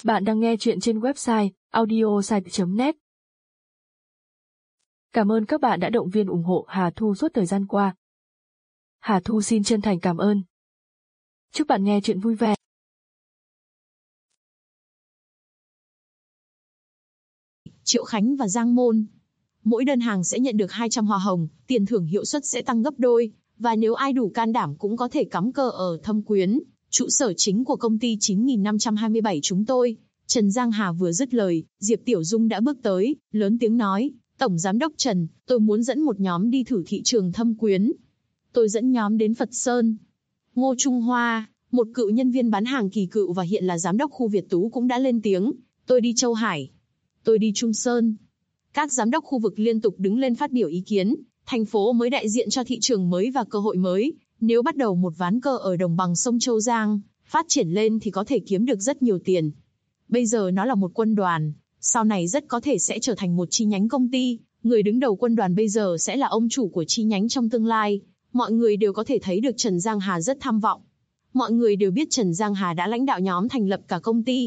Bạn đang nghe chuyện trên website audiosite.net. Cảm ơn các bạn đã động viên ủng hộ Hà Thu suốt thời gian qua. Hà Thu xin chân thành cảm ơn. Chúc bạn nghe chuyện vui vẻ. Triệu Khánh và Giang Môn. Mỗi đơn hàng sẽ nhận được 200 hoa hồng, tiền thưởng hiệu suất sẽ tăng gấp đôi, và nếu ai đủ can đảm cũng có thể cắm cờ ở Thâm Quyến, trụ sở chính của công ty 9527 chúng tôi. Trần Giang Hà vừa dứt lời, Diệp Tiểu Dung đã bước tới, lớn tiếng nói, Tổng Giám đốc Trần, tôi muốn dẫn một nhóm đi thử thị trường Thâm Quyến. Tôi dẫn nhóm đến Phật Sơn. Ngô Trung Hoa, một cựu nhân viên bán hàng kỳ cựu và hiện là giám đốc khu Việt Tú cũng đã lên tiếng, tôi đi Châu Hải. Tôi đi Trung Sơn. Các giám đốc khu vực liên tục đứng lên phát biểu ý kiến, thành phố mới đại diện cho thị trường mới và cơ hội mới. Nếu bắt đầu một ván cờ ở đồng bằng sông Châu Giang, phát triển lên thì có thể kiếm được rất nhiều tiền. Bây giờ nó là một quân đoàn, sau này rất có thể sẽ trở thành một chi nhánh công ty. Người đứng đầu quân đoàn bây giờ sẽ là ông chủ của chi nhánh trong tương lai. Mọi người đều có thể thấy được Trần Giang Hà rất tham vọng. Mọi người đều biết Trần Giang Hà đã lãnh đạo nhóm thành lập cả công ty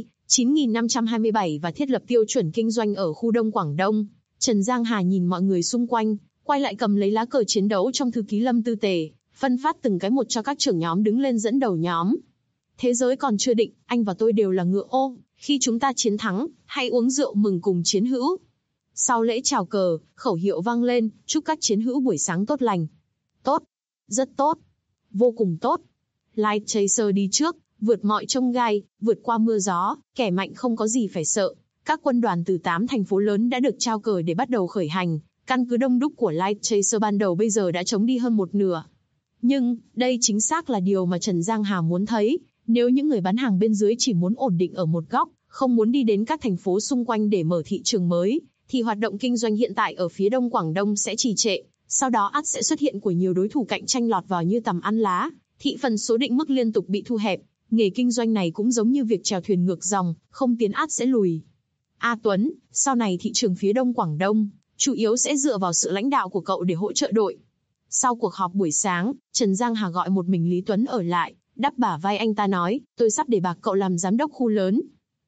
9527 và thiết lập tiêu chuẩn kinh doanh ở khu Đông Quảng Đông. Trần Giang Hà nhìn mọi người xung quanh, quay lại cầm lấy lá cờ chiến đấu trong thư ký Lâm Tư Tề, phân phát từng cái một cho các trưởng nhóm đứng lên dẫn đầu nhóm. Thế giới còn chưa định, anh và tôi đều là ngựa ô, khi chúng ta chiến thắng, hãy uống rượu mừng cùng chiến hữu. Sau lễ chào cờ, khẩu hiệu vang lên, chúc các chiến hữu buổi sáng tốt lành. Tốt, rất tốt, vô cùng tốt. Light Chaser đi trước, vượt mọi chông gai, vượt qua mưa gió, kẻ mạnh không có gì phải sợ. Các quân đoàn từ 8 thành phố lớn đã được trao cờ để bắt đầu khởi hành. Căn cứ đông đúc của Light Chaser ban đầu bây giờ đã trống đi hơn một nửa. Nhưng, đây chính xác là điều mà Trần Giang Hà muốn thấy. Nếu những người bán hàng bên dưới chỉ muốn ổn định ở một góc, không muốn đi đến các thành phố xung quanh để mở thị trường mới, thì hoạt động kinh doanh hiện tại ở phía Đông Quảng Đông sẽ trì trệ. Sau đó ắt sẽ xuất hiện của nhiều đối thủ cạnh tranh lọt vào như tằm ăn lá. Thị phần số định mức liên tục bị thu hẹp. Nghề kinh doanh này cũng giống như việc chèo thuyền ngược dòng, không tiến ắt sẽ lùi. A Tuấn, sau này thị trường phía Đông Quảng Đông, chủ yếu sẽ dựa vào sự lãnh đạo của cậu để hỗ trợ đội. Sau cuộc họp buổi sáng, Trần Giang Hà gọi một mình Lý Tuấn ở lại, đắp bả vai anh ta nói, tôi sắp để bạc cậu làm giám đốc khu lớn.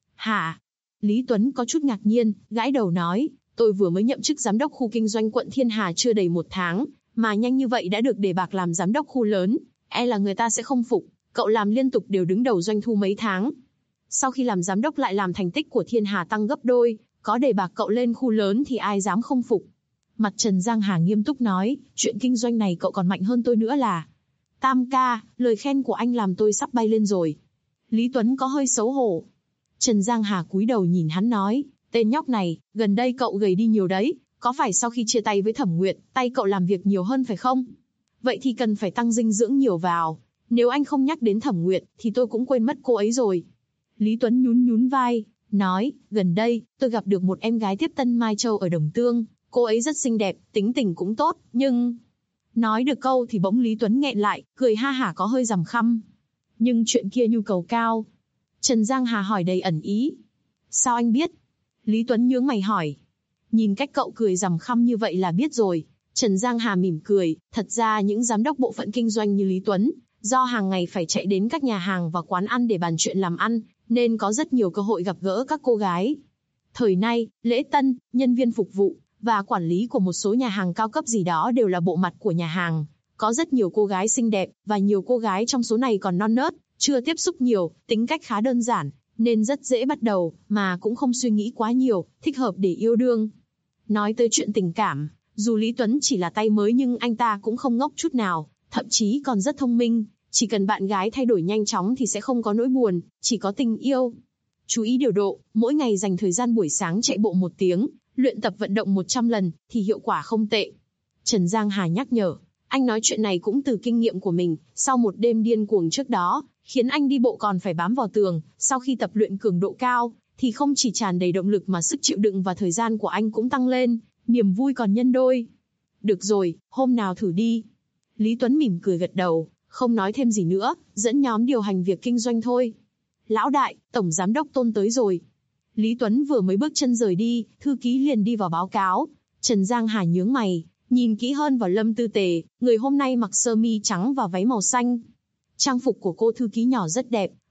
Hả? Lý Tuấn có chút ngạc nhiên, gãi đầu nói, tôi vừa mới nhậm chức giám đốc khu kinh doanh quận Thiên Hà chưa đầy 1 tháng, mà nhanh như vậy đã được để bạc làm giám đốc khu lớn, e là người ta sẽ không phục, cậu làm liên tục đều đứng đầu doanh thu mấy tháng. Sau khi làm giám đốc lại làm thành tích của Thiên Hà tăng gấp đôi, có để bạc cậu lên khu lớn thì ai dám không phục. Mặt Trần Giang Hà nghiêm túc nói, chuyện kinh doanh này cậu còn mạnh hơn tôi nữa là. Tam ca, lời khen của anh làm tôi sắp bay lên rồi. Lý Tuấn có hơi xấu hổ. Trần Giang Hà cúi đầu nhìn hắn nói, tên nhóc này, gần đây cậu gầy đi nhiều đấy, có phải sau khi chia tay với Thẩm Nguyệt, tay cậu làm việc nhiều hơn phải không? Vậy thì cần phải tăng dinh dưỡng nhiều vào. Nếu anh không nhắc đến Thẩm Nguyệt, thì tôi cũng quên mất cô ấy rồi. Lý Tuấn nhún vai, nói, gần đây, tôi gặp được một em gái tiếp tân Mai Châu ở Đồng Tương, cô ấy rất xinh đẹp, tính tình cũng tốt, nhưng... Nói được câu thì bỗng Lý Tuấn nghẹn lại, cười ha hả có hơi rằm khăm. Nhưng chuyện kia nhu cầu cao. Trần Giang Hà hỏi đầy ẩn ý. Sao anh biết? Lý Tuấn nhướng mày hỏi. Nhìn cách cậu cười rằm khăm như vậy là biết rồi. Trần Giang Hà mỉm cười, thật ra những giám đốc bộ phận kinh doanh như Lý Tuấn, do hàng ngày phải chạy đến các nhà hàng và quán ăn để bàn chuyện làm ăn, nên có rất nhiều cơ hội gặp gỡ các cô gái. Thời nay, lễ tân, nhân viên phục vụ, và quản lý của một số nhà hàng cao cấp gì đó đều là bộ mặt của nhà hàng. Có rất nhiều cô gái xinh đẹp, và nhiều cô gái trong số này còn non nớt, chưa tiếp xúc nhiều, tính cách khá đơn giản, nên rất dễ bắt đầu, mà cũng không suy nghĩ quá nhiều, thích hợp để yêu đương. Nói tới chuyện tình cảm, dù Lý Tuấn chỉ là tay mới nhưng anh ta cũng không ngốc chút nào, thậm chí còn rất thông minh. Chỉ cần bạn gái thay đổi nhanh chóng thì sẽ không có nỗi buồn, chỉ có tình yêu. Chú ý điều độ, mỗi ngày dành thời gian buổi sáng chạy bộ 1 tiếng, luyện tập vận động 100 lần, thì hiệu quả không tệ. Trần Giang Hà nhắc nhở, anh nói chuyện này cũng từ kinh nghiệm của mình, sau một đêm điên cuồng trước đó, khiến anh đi bộ còn phải bám vào tường, sau khi tập luyện cường độ cao, thì không chỉ tràn đầy động lực mà sức chịu đựng và thời gian của anh cũng tăng lên, niềm vui còn nhân đôi. Được rồi, hôm nào thử đi. Lý Tuấn mỉm cười gật đầu, không nói thêm gì nữa, dẫn nhóm điều hành việc kinh doanh thôi. Lão đại, tổng giám đốc Tôn tới rồi. Lý Tuấn vừa mới bước chân rời đi, thư ký liền đi vào báo cáo. Trần Giang Hà nhướng mày, nhìn kỹ hơn vào Lâm Tư Tề, người hôm nay mặc sơ mi trắng và váy màu xanh. Trang phục của cô thư ký nhỏ rất đẹp,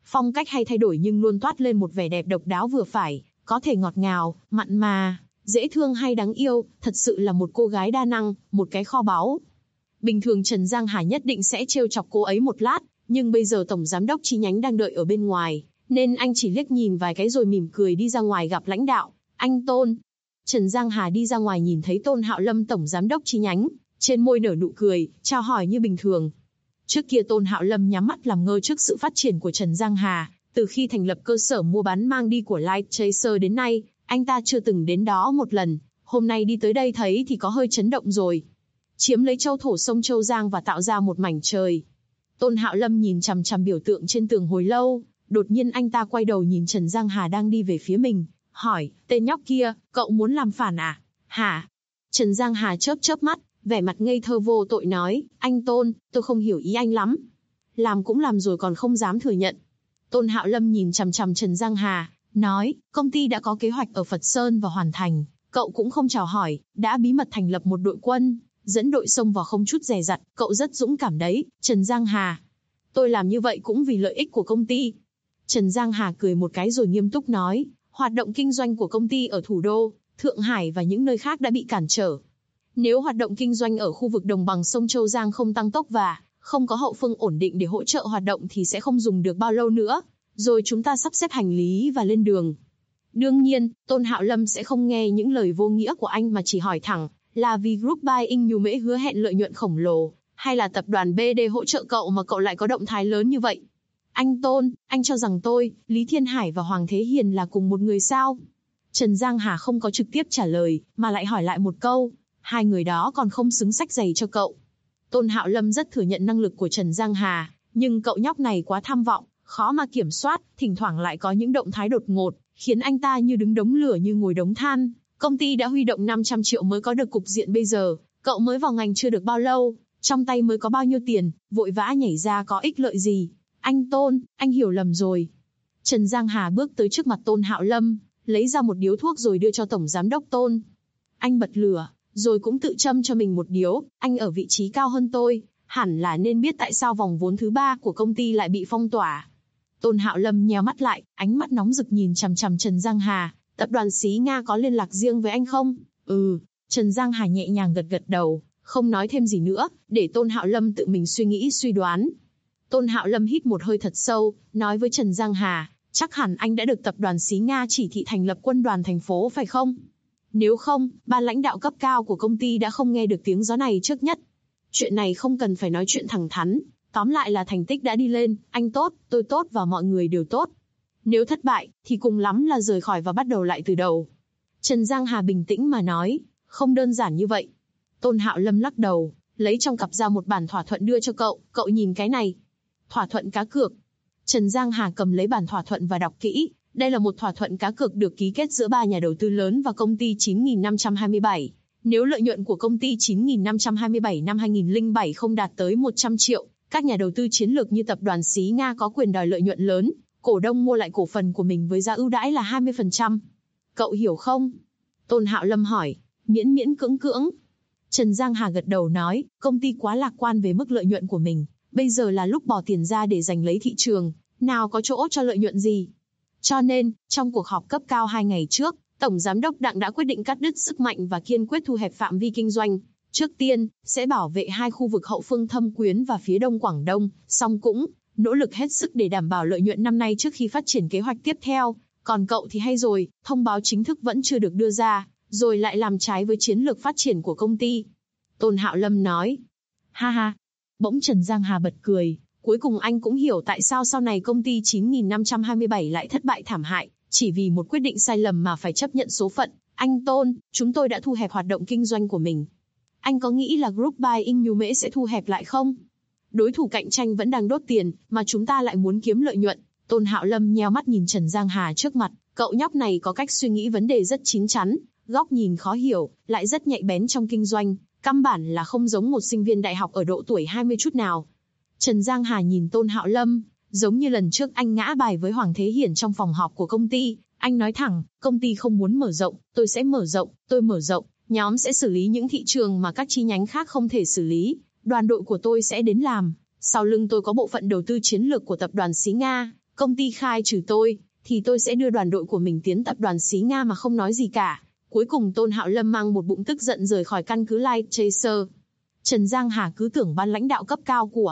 Phong cách hay thay đổi nhưng luôn toát lên một vẻ đẹp độc đáo vừa phải, có thể ngọt ngào, mặn mà, dễ thương hay đáng yêu, thật sự là một cô gái đa năng, một cái kho báu. Bình thường Trần Giang Hà nhất định sẽ trêu chọc cô ấy một lát, nhưng bây giờ tổng giám đốc chi nhánh đang đợi ở bên ngoài, nên anh chỉ liếc nhìn vài cái rồi mỉm cười đi ra ngoài gặp lãnh đạo. Anh Tôn. Trần Giang Hà đi ra ngoài nhìn thấy Tôn Hạo Lâm tổng giám đốc chi nhánh, trên môi nở nụ cười, chào hỏi như bình thường. Trước kia Tôn Hạo Lâm nhắm mắt làm ngơ trước sự phát triển của Trần Giang Hà, từ khi thành lập cơ sở mua bán mang đi của Light Chaser đến nay, anh ta chưa từng đến đó một lần, hôm nay đi tới đây thấy thì có hơi chấn động rồi. Chiếm lấy châu thổ sông Châu Giang và tạo ra một mảnh trời. Tôn Hạo Lâm nhìn chằm chằm biểu tượng trên tường hồi lâu, đột nhiên anh ta quay đầu nhìn Trần Giang Hà đang đi về phía mình, hỏi, tên nhóc kia, cậu muốn làm phản à? Hả? Trần Giang Hà chớp chớp mắt, vẻ mặt ngây thơ vô tội nói, anh Tôn, tôi không hiểu ý anh lắm. Làm cũng làm rồi còn không dám thừa nhận. Tôn Hạo Lâm nhìn chằm chằm Trần Giang Hà, nói, công ty đã có kế hoạch ở Phật Sơn và hoàn thành, cậu cũng không chào hỏi, đã bí mật thành lập một đội quân, dẫn đội xông vào không chút dè dặt, cậu rất dũng cảm đấy, Trần Giang Hà. Tôi làm như vậy cũng vì lợi ích của công ty. Trần Giang Hà cười một cái rồi nghiêm túc nói, hoạt động kinh doanh của công ty ở thủ đô, Thượng Hải và những nơi khác đã bị cản trở. Nếu hoạt động kinh doanh ở khu vực đồng bằng sông Châu Giang không tăng tốc và không có hậu phương ổn định để hỗ trợ hoạt động thì sẽ không dùng được bao lâu nữa, rồi chúng ta sắp xếp hành lý và lên đường. Đương nhiên, Tôn Hạo Lâm sẽ không nghe những lời vô nghĩa của anh mà chỉ hỏi thẳng, là vì Group Buying New Mễ hứa hẹn lợi nhuận khổng lồ, hay là tập đoàn BD hỗ trợ cậu mà cậu lại có động thái lớn như vậy? Anh Tôn, anh cho rằng tôi, Lý Thiên Hải và Hoàng Thế Hiền là cùng một người sao? Trần Giang Hà không có trực tiếp trả lời, mà lại hỏi lại một câu, hai người đó còn không xứng xách giày cho cậu. Tôn Hạo Lâm rất thừa nhận năng lực của Trần Giang Hà, nhưng cậu nhóc này quá tham vọng, khó mà kiểm soát, thỉnh thoảng lại có những động thái đột ngột, khiến anh ta như đứng đống lửa như ngồi đống than. Công ty đã huy động 500 triệu mới có được cục diện bây giờ, cậu mới vào ngành chưa được bao lâu, trong tay mới có bao nhiêu tiền, vội vã nhảy ra có ích lợi gì? Anh Tôn, anh hiểu lầm rồi. Trần Giang Hà bước tới trước mặt Tôn Hạo Lâm, lấy ra một điếu thuốc rồi đưa cho Tổng Giám đốc Tôn. Anh bật lửa, rồi cũng tự châm cho mình một điếu, anh ở vị trí cao hơn tôi, hẳn là nên biết tại sao vòng vốn thứ 3 của công ty lại bị phong tỏa. Tôn Hạo Lâm nheo mắt lại, ánh mắt nóng rực nhìn chằm chằm Trần Giang Hà, tập đoàn Xí Nga có liên lạc riêng với anh không? Trần Giang Hà nhẹ nhàng gật gật đầu, không nói thêm gì nữa, để Tôn Hạo Lâm tự mình suy nghĩ suy đoán. Tôn Hạo Lâm hít một hơi thật sâu, nói với Trần Giang Hà, chắc hẳn anh đã được tập đoàn Xí Nga chỉ thị thành lập quân đoàn thành phố phải không? Nếu không, ban lãnh đạo cấp cao của công ty đã không nghe được tiếng gió này trước nhất. Chuyện này không cần phải nói chuyện thẳng thắn, tóm lại là thành tích đã đi lên, anh tốt, tôi tốt và mọi người đều tốt. Nếu thất bại, thì cùng lắm là rời khỏi và bắt đầu lại từ đầu. Trần Giang Hà bình tĩnh mà nói, không đơn giản như vậy. Tôn Hạo Lâm lắc đầu, lấy trong cặp ra một bản thỏa thuận đưa cho cậu nhìn cái này. Thỏa thuận cá cược. Trần Giang Hà cầm lấy bản thỏa thuận và đọc kỹ, đây là một thỏa thuận cá cược được ký kết giữa 3 nhà đầu tư lớn và công ty 9527. Nếu lợi nhuận của công ty 9527 năm 2007 không đạt tới 100 triệu, các nhà đầu tư chiến lược như tập đoàn Xí Nga có quyền đòi lợi nhuận lớn, cổ đông mua lại cổ phần của mình với giá ưu đãi là 20%. Cậu hiểu không? Tôn Hạo Lâm hỏi, miễn miễn cưỡng cưỡng. Trần Giang Hà gật đầu nói, công ty quá lạc quan về mức lợi nhuận của mình, bây giờ là lúc bỏ tiền ra để giành lấy thị trường, nào có chỗ cho lợi nhuận gì. Cho nên, trong cuộc họp cấp cao 2 ngày trước, Tổng Giám đốc Đặng đã quyết định cắt đứt sức mạnh và kiên quyết thu hẹp phạm vi kinh doanh. Trước tiên, sẽ bảo vệ 2 khu vực hậu phương Thâm Quyến và phía đông Quảng Đông, song cũng nỗ lực hết sức để đảm bảo lợi nhuận năm nay trước khi phát triển kế hoạch tiếp theo. Còn cậu thì hay rồi, thông báo chính thức vẫn chưa được đưa ra, rồi lại làm trái với chiến lược phát triển của công ty. Tôn Hạo Lâm nói, ha ha. Bỗng Trần Giang Hà bật cười, cuối cùng anh cũng hiểu tại sao sau này công ty 9527 lại thất bại thảm hại, chỉ vì một quyết định sai lầm mà phải chấp nhận số phận. Anh Tôn, chúng tôi đã thu hẹp hoạt động kinh doanh của mình. Anh có nghĩ là Group Buying New Mễ sẽ thu hẹp lại không? Đối thủ cạnh tranh vẫn đang đốt tiền, mà chúng ta lại muốn kiếm lợi nhuận. Tôn Hạo Lâm nheo mắt nhìn Trần Giang Hà trước mặt, cậu nhóc này có cách suy nghĩ vấn đề rất chín chắn, góc nhìn khó hiểu, lại rất nhạy bén trong kinh doanh, căn bản là không giống một sinh viên đại học ở độ tuổi 20 chút nào. Trần Giang Hà nhìn Tôn Hạo Lâm, giống như lần trước anh ngã bài với Hoàng Thế Hiển trong phòng họp của công ty, anh nói thẳng, công ty không muốn mở rộng, tôi sẽ mở rộng, tôi mở rộng, nhóm sẽ xử lý những thị trường mà các chi nhánh khác không thể xử lý, đoàn đội của tôi sẽ đến làm, sau lưng tôi có bộ phận đầu tư chiến lược của tập đoàn Xí Nga, Công ty khai trừ tôi, thì tôi sẽ đưa đoàn đội của mình tiến tập đoàn xí Nga mà không nói gì cả. Cuối cùng Tôn Hạo Lâm mang một bụng tức giận rời khỏi căn cứ Light Chaser. Trần Giang Hà cứ tưởng ban lãnh đạo cấp cao của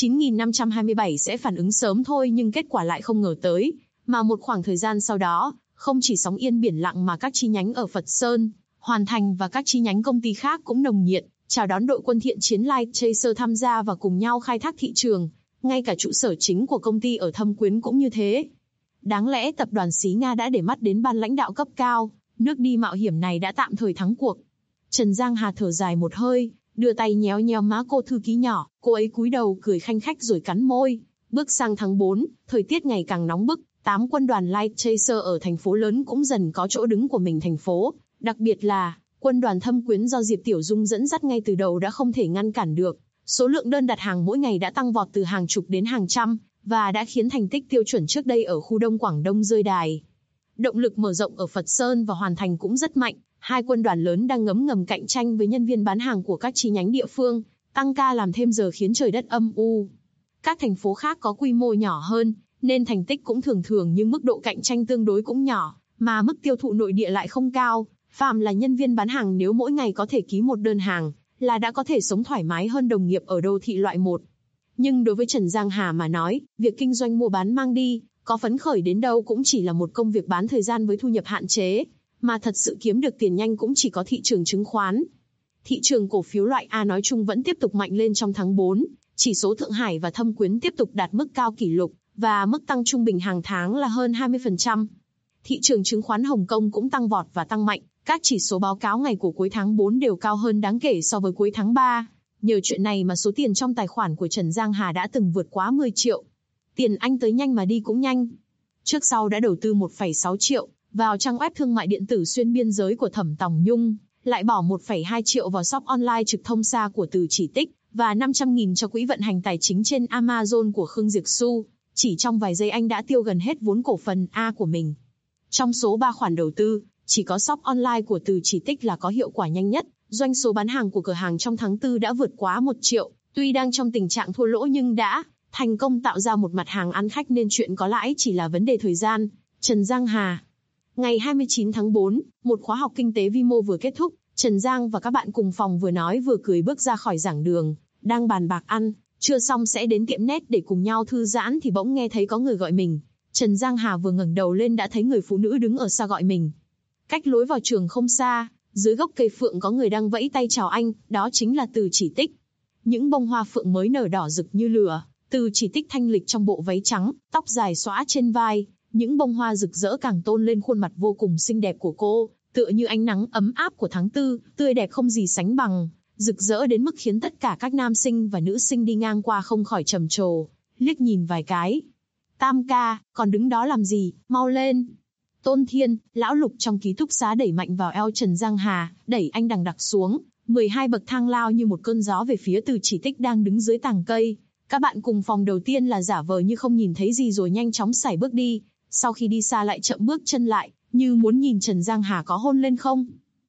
9527 sẽ phản ứng sớm thôi, nhưng kết quả lại không ngờ tới. Mà một khoảng thời gian sau đó, không chỉ sóng yên biển lặng mà các chi nhánh ở Phật Sơn, Hoàn Thành và các chi nhánh công ty khác cũng nồng nhiệt chào đón đội quân thiện chiến Light Chaser tham gia và cùng nhau khai thác thị trường. Ngay cả trụ sở chính của công ty ở Thâm Quyến cũng như thế. Đáng lẽ tập đoàn xí Nga đã để mắt đến ban lãnh đạo cấp cao, nước đi mạo hiểm này đã tạm thời thắng cuộc. Trần Giang Hà thở dài một hơi, đưa tay nhéo nhéo má cô thư ký nhỏ, cô ấy cúi đầu cười khanh khách rồi cắn môi. Bước sang tháng 4, thời tiết ngày càng nóng bức, 8 quân đoàn Light Chaser ở thành phố lớn cũng dần có chỗ đứng của mình thành phố, đặc biệt là quân đoàn Thâm Quyến do Diệp Tiểu Dung dẫn dắt ngay từ đầu đã không thể ngăn cản được. Số lượng đơn đặt hàng mỗi ngày đã tăng vọt từ hàng chục đến hàng trăm, và đã khiến thành tích tiêu chuẩn trước đây ở khu Đông Quảng Đông rơi đài. Động lực mở rộng ở Phật Sơn và Hoàn Thành cũng rất mạnh, hai quân đoàn lớn đang ngấm ngầm cạnh tranh với nhân viên bán hàng của các chi nhánh địa phương, tăng ca làm thêm giờ khiến trời đất âm u. Các thành phố khác có quy mô nhỏ hơn, nên thành tích cũng thường thường nhưng mức độ cạnh tranh tương đối cũng nhỏ, mà mức tiêu thụ nội địa lại không cao. Phàm là nhân viên bán hàng nếu mỗi ngày có thể ký một đơn hàng, là đã có thể sống thoải mái hơn đồng nghiệp ở đô thị loại 1. Nhưng đối với Trần Giang Hà mà nói, việc kinh doanh mua bán mang đi, có phấn khởi đến đâu cũng chỉ là một công việc bán thời gian với thu nhập hạn chế, mà thật sự kiếm được tiền nhanh cũng chỉ có thị trường chứng khoán. Thị trường cổ phiếu loại A nói chung vẫn tiếp tục mạnh lên trong tháng 4, chỉ số Thượng Hải và Thâm Quyến tiếp tục đạt mức cao kỷ lục, và mức tăng trung bình hàng tháng là hơn 20%. Thị trường chứng khoán Hồng Kông cũng tăng vọt và tăng mạnh, các chỉ số báo cáo ngày của cuối tháng 4 đều cao hơn đáng kể so với cuối tháng 3. Nhờ chuyện này mà số tiền trong tài khoản của Trần Giang Hà đã từng vượt quá 10 triệu. Tiền anh tới nhanh mà đi cũng nhanh. Trước sau đã đầu tư 1,6 triệu vào trang web thương mại điện tử xuyên biên giới của Thẩm Tòng Nhung, lại bỏ 1,2 triệu vào shop online trực thông xa của Từ Chỉ Tích, và 500.000 cho quỹ vận hành tài chính trên Amazon của Khương Diệp Xu. Chỉ trong vài giây anh đã tiêu gần hết vốn cổ phần A của mình. Trong số 3 khoản đầu tư, chỉ có shop online của Từ Chỉ Tích là có hiệu quả nhanh nhất. Doanh số bán hàng của cửa hàng trong tháng 4 đã vượt quá 1 triệu, tuy đang trong tình trạng thua lỗ nhưng đã thành công tạo ra một mặt hàng ăn khách nên chuyện có lãi chỉ là vấn đề thời gian. Trần Giang Hà. Ngày 29 tháng 4, một khóa học kinh tế vi mô vừa kết thúc, Trần Giang và các bạn cùng phòng vừa nói vừa cười bước ra khỏi giảng đường, đang bàn bạc ăn, chưa xong sẽ đến tiệm net để cùng nhau thư giãn thì bỗng nghe thấy có người gọi mình. Trần Giang Hà vừa ngẩng đầu lên đã thấy người phụ nữ đứng ở xa gọi mình. Cách lối vào trường không xa, dưới gốc cây phượng có người đang vẫy tay chào anh, đó chính là Từ Chỉ Tích. Những bông hoa phượng mới nở đỏ rực như lửa, Từ Chỉ Tích thanh lịch trong bộ váy trắng, tóc dài xõa trên vai, những bông hoa rực rỡ càng tôn lên khuôn mặt vô cùng xinh đẹp của cô, tựa như ánh nắng ấm áp của tháng 4, tươi đẹp không gì sánh bằng, rực rỡ đến mức khiến tất cả các nam sinh và nữ sinh đi ngang qua không khỏi trầm trồ, liếc nhìn vài cái. Tam ca, còn đứng đó làm gì, mau lên. Tôn Thiên, lão Lục trong ký túc xá đẩy mạnh vào eo Trần Giang Hà, đẩy anh đằng đặc xuống, 12 bậc thang lao như một cơn gió về phía Từ Chỉ Tích đang đứng dưới tàng cây. Các bạn cùng phòng đầu tiên là giả vờ như không nhìn thấy gì rồi nhanh chóng sải bước đi, sau khi đi xa lại chậm bước chân lại, như muốn nhìn Trần Giang Hà có hôn lên không.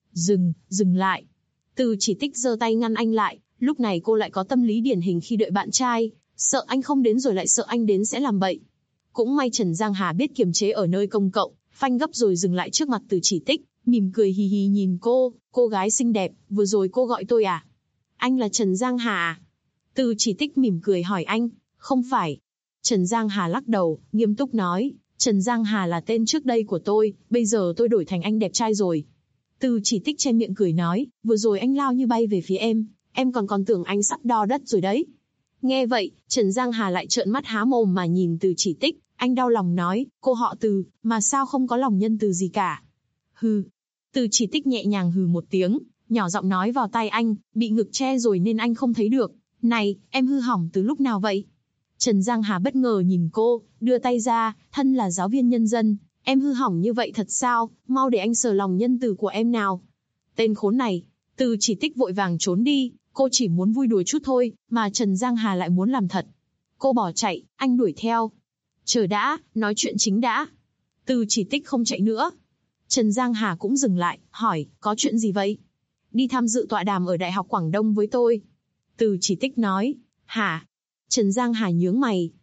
Dừng lại. Từ Chỉ Tích giơ tay ngăn anh lại, lúc này cô lại có tâm lý điển hình khi đợi bạn trai, sợ anh không đến rồi lại sợ anh đến sẽ làm bậy. Cũng may Trần Giang Hà biết kiềm chế ở nơi công cộng, phanh gấp rồi dừng lại trước mặt Từ Chỉ Tích, mỉm cười hì hì nhìn cô gái xinh đẹp, vừa rồi cô gọi tôi à? Anh là Trần Giang Hà à? Từ Chỉ Tích mỉm cười hỏi anh, không phải. Trần Giang Hà lắc đầu, nghiêm túc nói, Trần Giang Hà là tên trước đây của tôi, bây giờ tôi đổi thành anh đẹp trai rồi. Từ Chỉ Tích che miệng cười nói, vừa rồi anh lao như bay về phía em còn tưởng anh sắp đo đất rồi đấy. Nghe vậy, Trần Giang Hà lại trợn mắt há mồm mà nhìn Từ Chỉ Tích, anh đau lòng nói, cô họ Từ, mà sao không có lòng nhân từ gì cả. Hừ. Từ Chỉ Tích nhẹ nhàng hừ một tiếng, nhỏ giọng nói vào tai anh, bị ngực che rồi nên anh không thấy được. Này, em hư hỏng từ lúc nào vậy? Trần Giang Hà bất ngờ nhìn cô, đưa tay ra, thân là giáo viên nhân dân, em hư hỏng như vậy thật sao, mau để anh sờ lòng nhân từ của em nào. Tên khốn này. Từ Chỉ Tích vội vàng trốn đi, cô chỉ muốn vui đùa chút thôi, mà Trần Giang Hà lại muốn làm thật. Cô bỏ chạy, anh đuổi theo. Chờ đã, nói chuyện chính đã. Từ Chỉ Tích không chạy nữa. Trần Giang Hà cũng dừng lại, hỏi, có chuyện gì vậy? Đi tham dự tọa đàm ở Đại học Quảng Đông với tôi. Từ Chỉ Tích nói, hả? Trần Giang Hà nhướng mày.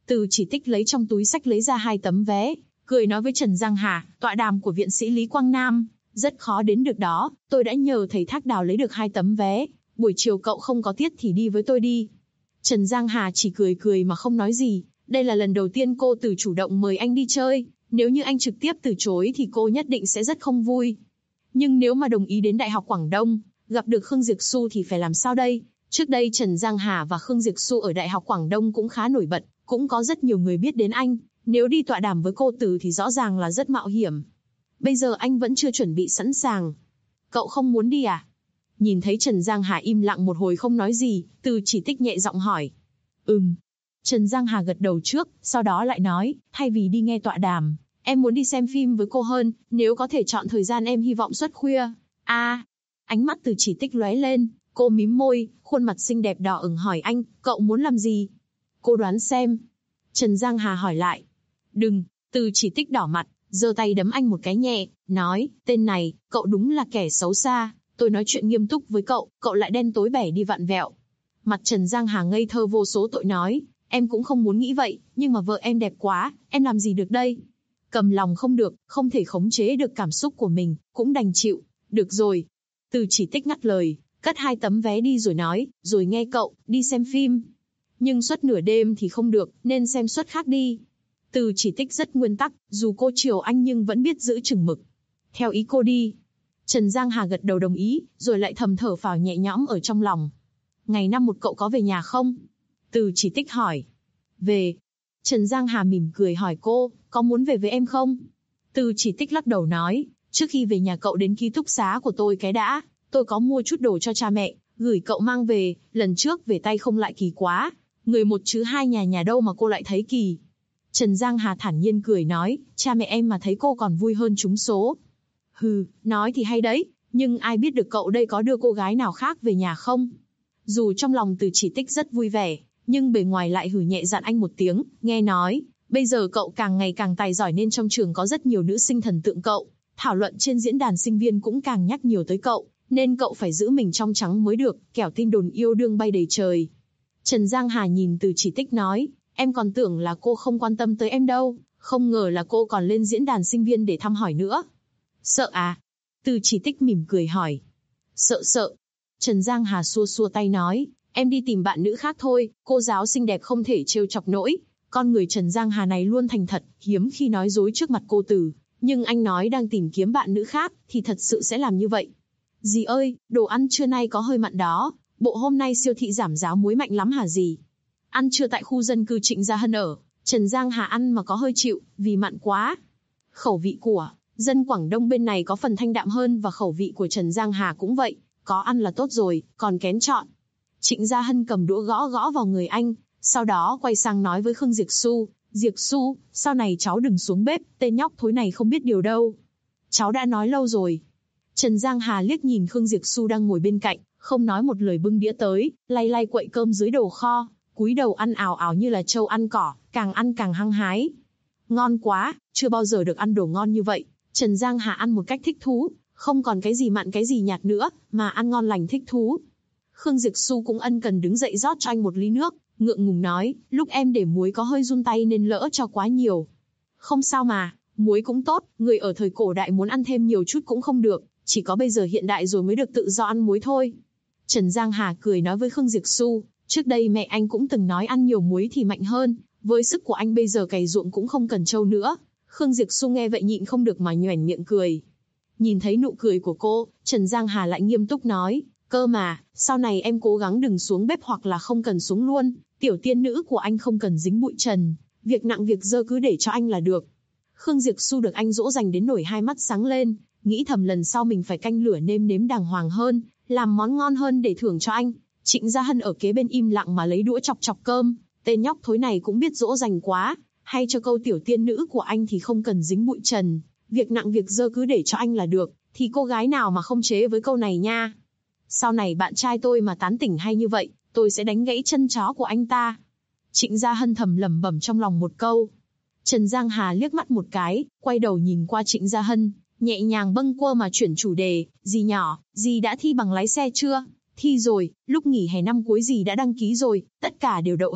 Từ Chỉ Tích lấy trong túi xách lấy ra 2 tấm vé, cười nói với Trần Giang Hà, tọa đàm của viện sĩ Lý Quang Nam, rất khó đến được đó, tôi đã nhờ thầy Thác Đào lấy được 2 tấm vé, buổi chiều cậu không có tiết thì đi với tôi đi. Trần Giang Hà chỉ cười cười mà không nói gì, đây là lần đầu tiên cô Từ chủ động mời anh đi chơi, nếu như anh trực tiếp từ chối thì cô nhất định sẽ rất không vui. Nhưng nếu mà đồng ý đến Đại học Quảng Đông, gặp được Khương Diệp Xu thì phải làm sao đây? Trước đây Trần Giang Hà và Khương Diệp Xu ở Đại học Quảng Đông cũng khá nổi bật, cũng có rất nhiều người biết đến anh, nếu đi tọa đàm với cô Từ thì rõ ràng là rất mạo hiểm. Bây giờ anh vẫn chưa chuẩn bị sẵn sàng. Cậu không muốn đi à? Nhìn thấy Trần Giang Hà im lặng một hồi không nói gì, Từ Chỉ Tích nhẹ giọng hỏi. Trần Giang Hà gật đầu trước, sau đó lại nói, thay vì đi nghe tọa đàm, em muốn đi xem phim với cô hơn, nếu có thể chọn thời gian em hy vọng suất khuya. Ánh mắt Từ Chỉ Tích lóe lên, cô mím môi, khuôn mặt xinh đẹp đỏ ửng hỏi anh, cậu muốn làm gì? Cô đoán xem. Trần Giang Hà hỏi lại. Đừng, Từ Chỉ Tích đỏ mặt, giơ tay đấm anh một cái nhẹ, nói, tên này, cậu đúng là kẻ xấu xa, tôi nói chuyện nghiêm túc với cậu, cậu lại đen tối bẻ đi vặn vẹo. Mặt Trần Giang Hà ngây thơ vô số tội nói, em cũng không muốn nghĩ vậy, nhưng mà vợ em đẹp quá, em làm gì được đây? Cầm lòng không được, không thể khống chế được cảm xúc của mình, cũng đành chịu. Được rồi. Từ Chỉ Tích ngắt lời, cất 2 tấm vé đi rồi nói, rồi nghe cậu, đi xem phim. Nhưng suất nửa đêm thì không được, nên xem suất khác đi. Từ Chỉ Tích rất nguyên tắc, dù cô chiều anh nhưng vẫn biết giữ chừng mực. Theo ý cô đi. Trần Giang Hà gật đầu đồng ý, rồi lại thầm thở phào nhẹ nhõm ở trong lòng. Ngày 5/1 cậu có về nhà không? Từ Chỉ Tích hỏi. Về. Trần Giang Hà mỉm cười hỏi cô, có muốn về với em không? Từ Chỉ Tích lắc đầu nói, trước khi về nhà cậu đến ký túc xá của tôi cái đã, tôi có mua chút đồ cho cha mẹ, gửi cậu mang về, lần trước về tay không lại kỳ quá, người một chứ hai nhà đâu mà cô lại thấy kỳ. Trần Giang Hà thản nhiên cười nói, cha mẹ em mà thấy cô còn vui hơn trúng số. Hừ, nói thì hay đấy, nhưng ai biết được cậu đây có đưa cô gái nào khác về nhà không? Dù trong lòng Từ Chỉ Tích rất vui vẻ, nhưng bề ngoài lại hử nhẹ dặn anh một tiếng, nghe nói, bây giờ cậu càng ngày càng tài giỏi nên trong trường có rất nhiều nữ sinh thần tượng cậu, thảo luận trên diễn đàn sinh viên cũng càng nhắc nhiều tới cậu, nên cậu phải giữ mình trong trắng mới được, kẻo tin đồn yêu đương bay đầy trời. Trần Giang Hà nhìn Từ Chỉ Tích nói, em còn tưởng là cô không quan tâm tới em đâu, không ngờ là cô còn lên diễn đàn sinh viên để thăm hỏi nữa. Sợ à? Từ Chỉ Tích mỉm cười hỏi. Sợ. Trần Giang Hà xua xua tay nói, em đi tìm bạn nữ khác thôi, cô giáo xinh đẹp không thể trêu chọc nổi. Con người Trần Giang Hà này luôn thành thật, hiếm khi nói dối trước mặt cô Từ, nhưng anh nói đang tìm kiếm bạn nữ khác, thì thật sự sẽ làm như vậy. Dì ơi, đồ ăn trưa nay có hơi mặn đó, bộ hôm nay siêu thị giảm giá muối mạnh lắm hả dì? Ăn trưa tại khu dân cư Trịnh Gia Hân ở, Trần Giang Hà ăn mà có hơi chịu, vì mặn quá. Khẩu vị của dân Quảng Đông bên này có phần thanh đạm hơn và khẩu vị của Trần Giang Hà cũng vậy, có ăn là tốt rồi, còn kén chọn. Trịnh Gia Hân cầm đũa gõ gõ vào người anh, sau đó quay sang nói với Khương Diệp Xu, Diệp Xu, sau này cháu đừng xuống bếp, tên nhóc thối này không biết điều đâu. Cháu đã nói lâu rồi. Trần Giang Hà liếc nhìn Khương Diệp Xu đang ngồi bên cạnh, không nói một lời bưng đĩa tới, lay lay quậy cơm dưới đồ kho, cúi đầu ăn ào ào như là trâu ăn cỏ, càng ăn càng hăng hái. Ngon quá, chưa bao giờ được ăn đồ ngon như vậy. Trần Giang Hà ăn một cách thích thú, không còn cái gì mặn cái gì nhạt nữa, mà ăn ngon lành thích thú. Khương Diệp Xu cũng ân cần đứng dậy rót cho anh một ly nước, ngượng ngùng nói, lúc em để muối có hơi run tay nên lỡ cho quá nhiều. Không sao mà, muối cũng tốt, người ở thời cổ đại muốn ăn thêm nhiều chút cũng không được, chỉ có bây giờ hiện đại rồi mới được tự do ăn muối thôi. Trần Giang Hà cười nói với Khương Diệp Xu, trước đây mẹ anh cũng từng nói ăn nhiều muối thì mạnh hơn, với sức của anh bây giờ cày ruộng cũng không cần trâu nữa. Khương Diệp Xu nghe vậy nhịn không được mà nhoẻn miệng cười. Nhìn thấy nụ cười của cô, Trần Giang Hà lại nghiêm túc nói, cơ mà, sau này em cố gắng đừng xuống bếp hoặc là không cần xuống luôn, tiểu tiên nữ của anh không cần dính bụi trần, việc nặng việc dơ cứ để cho anh là được. Khương Diệp Xu được anh dỗ dành đến nổi hai mắt sáng lên, nghĩ thầm lần sau mình phải canh lửa nêm nếm đàng hoàng hơn, làm món ngon hơn để thưởng cho anh. Trịnh Gia Hân ở kế bên im lặng mà lấy đũa chọc chọc cơm, tên nhóc thối này cũng biết dỗ dành quá, hay cho câu tiểu tiên nữ của anh thì không cần dính bụi trần, việc nặng việc dơ cứ để cho anh là được, thì cô gái nào mà không chế với câu này nha. Sau này bạn trai tôi mà tán tỉnh hay như vậy, tôi sẽ đánh gãy chân chó của anh ta. Trịnh Gia Hân thầm lẩm bẩm trong lòng một câu. Trần Giang Hà liếc mắt một cái, quay đầu nhìn qua Trịnh Gia Hân, nhẹ nhàng bâng quơ mà chuyển chủ đề, dì nhỏ, dì đã thi bằng lái xe chưa? Thi rồi, lúc nghỉ hè năm cuối dì đã đăng ký rồi, tất cả đều đậu hết,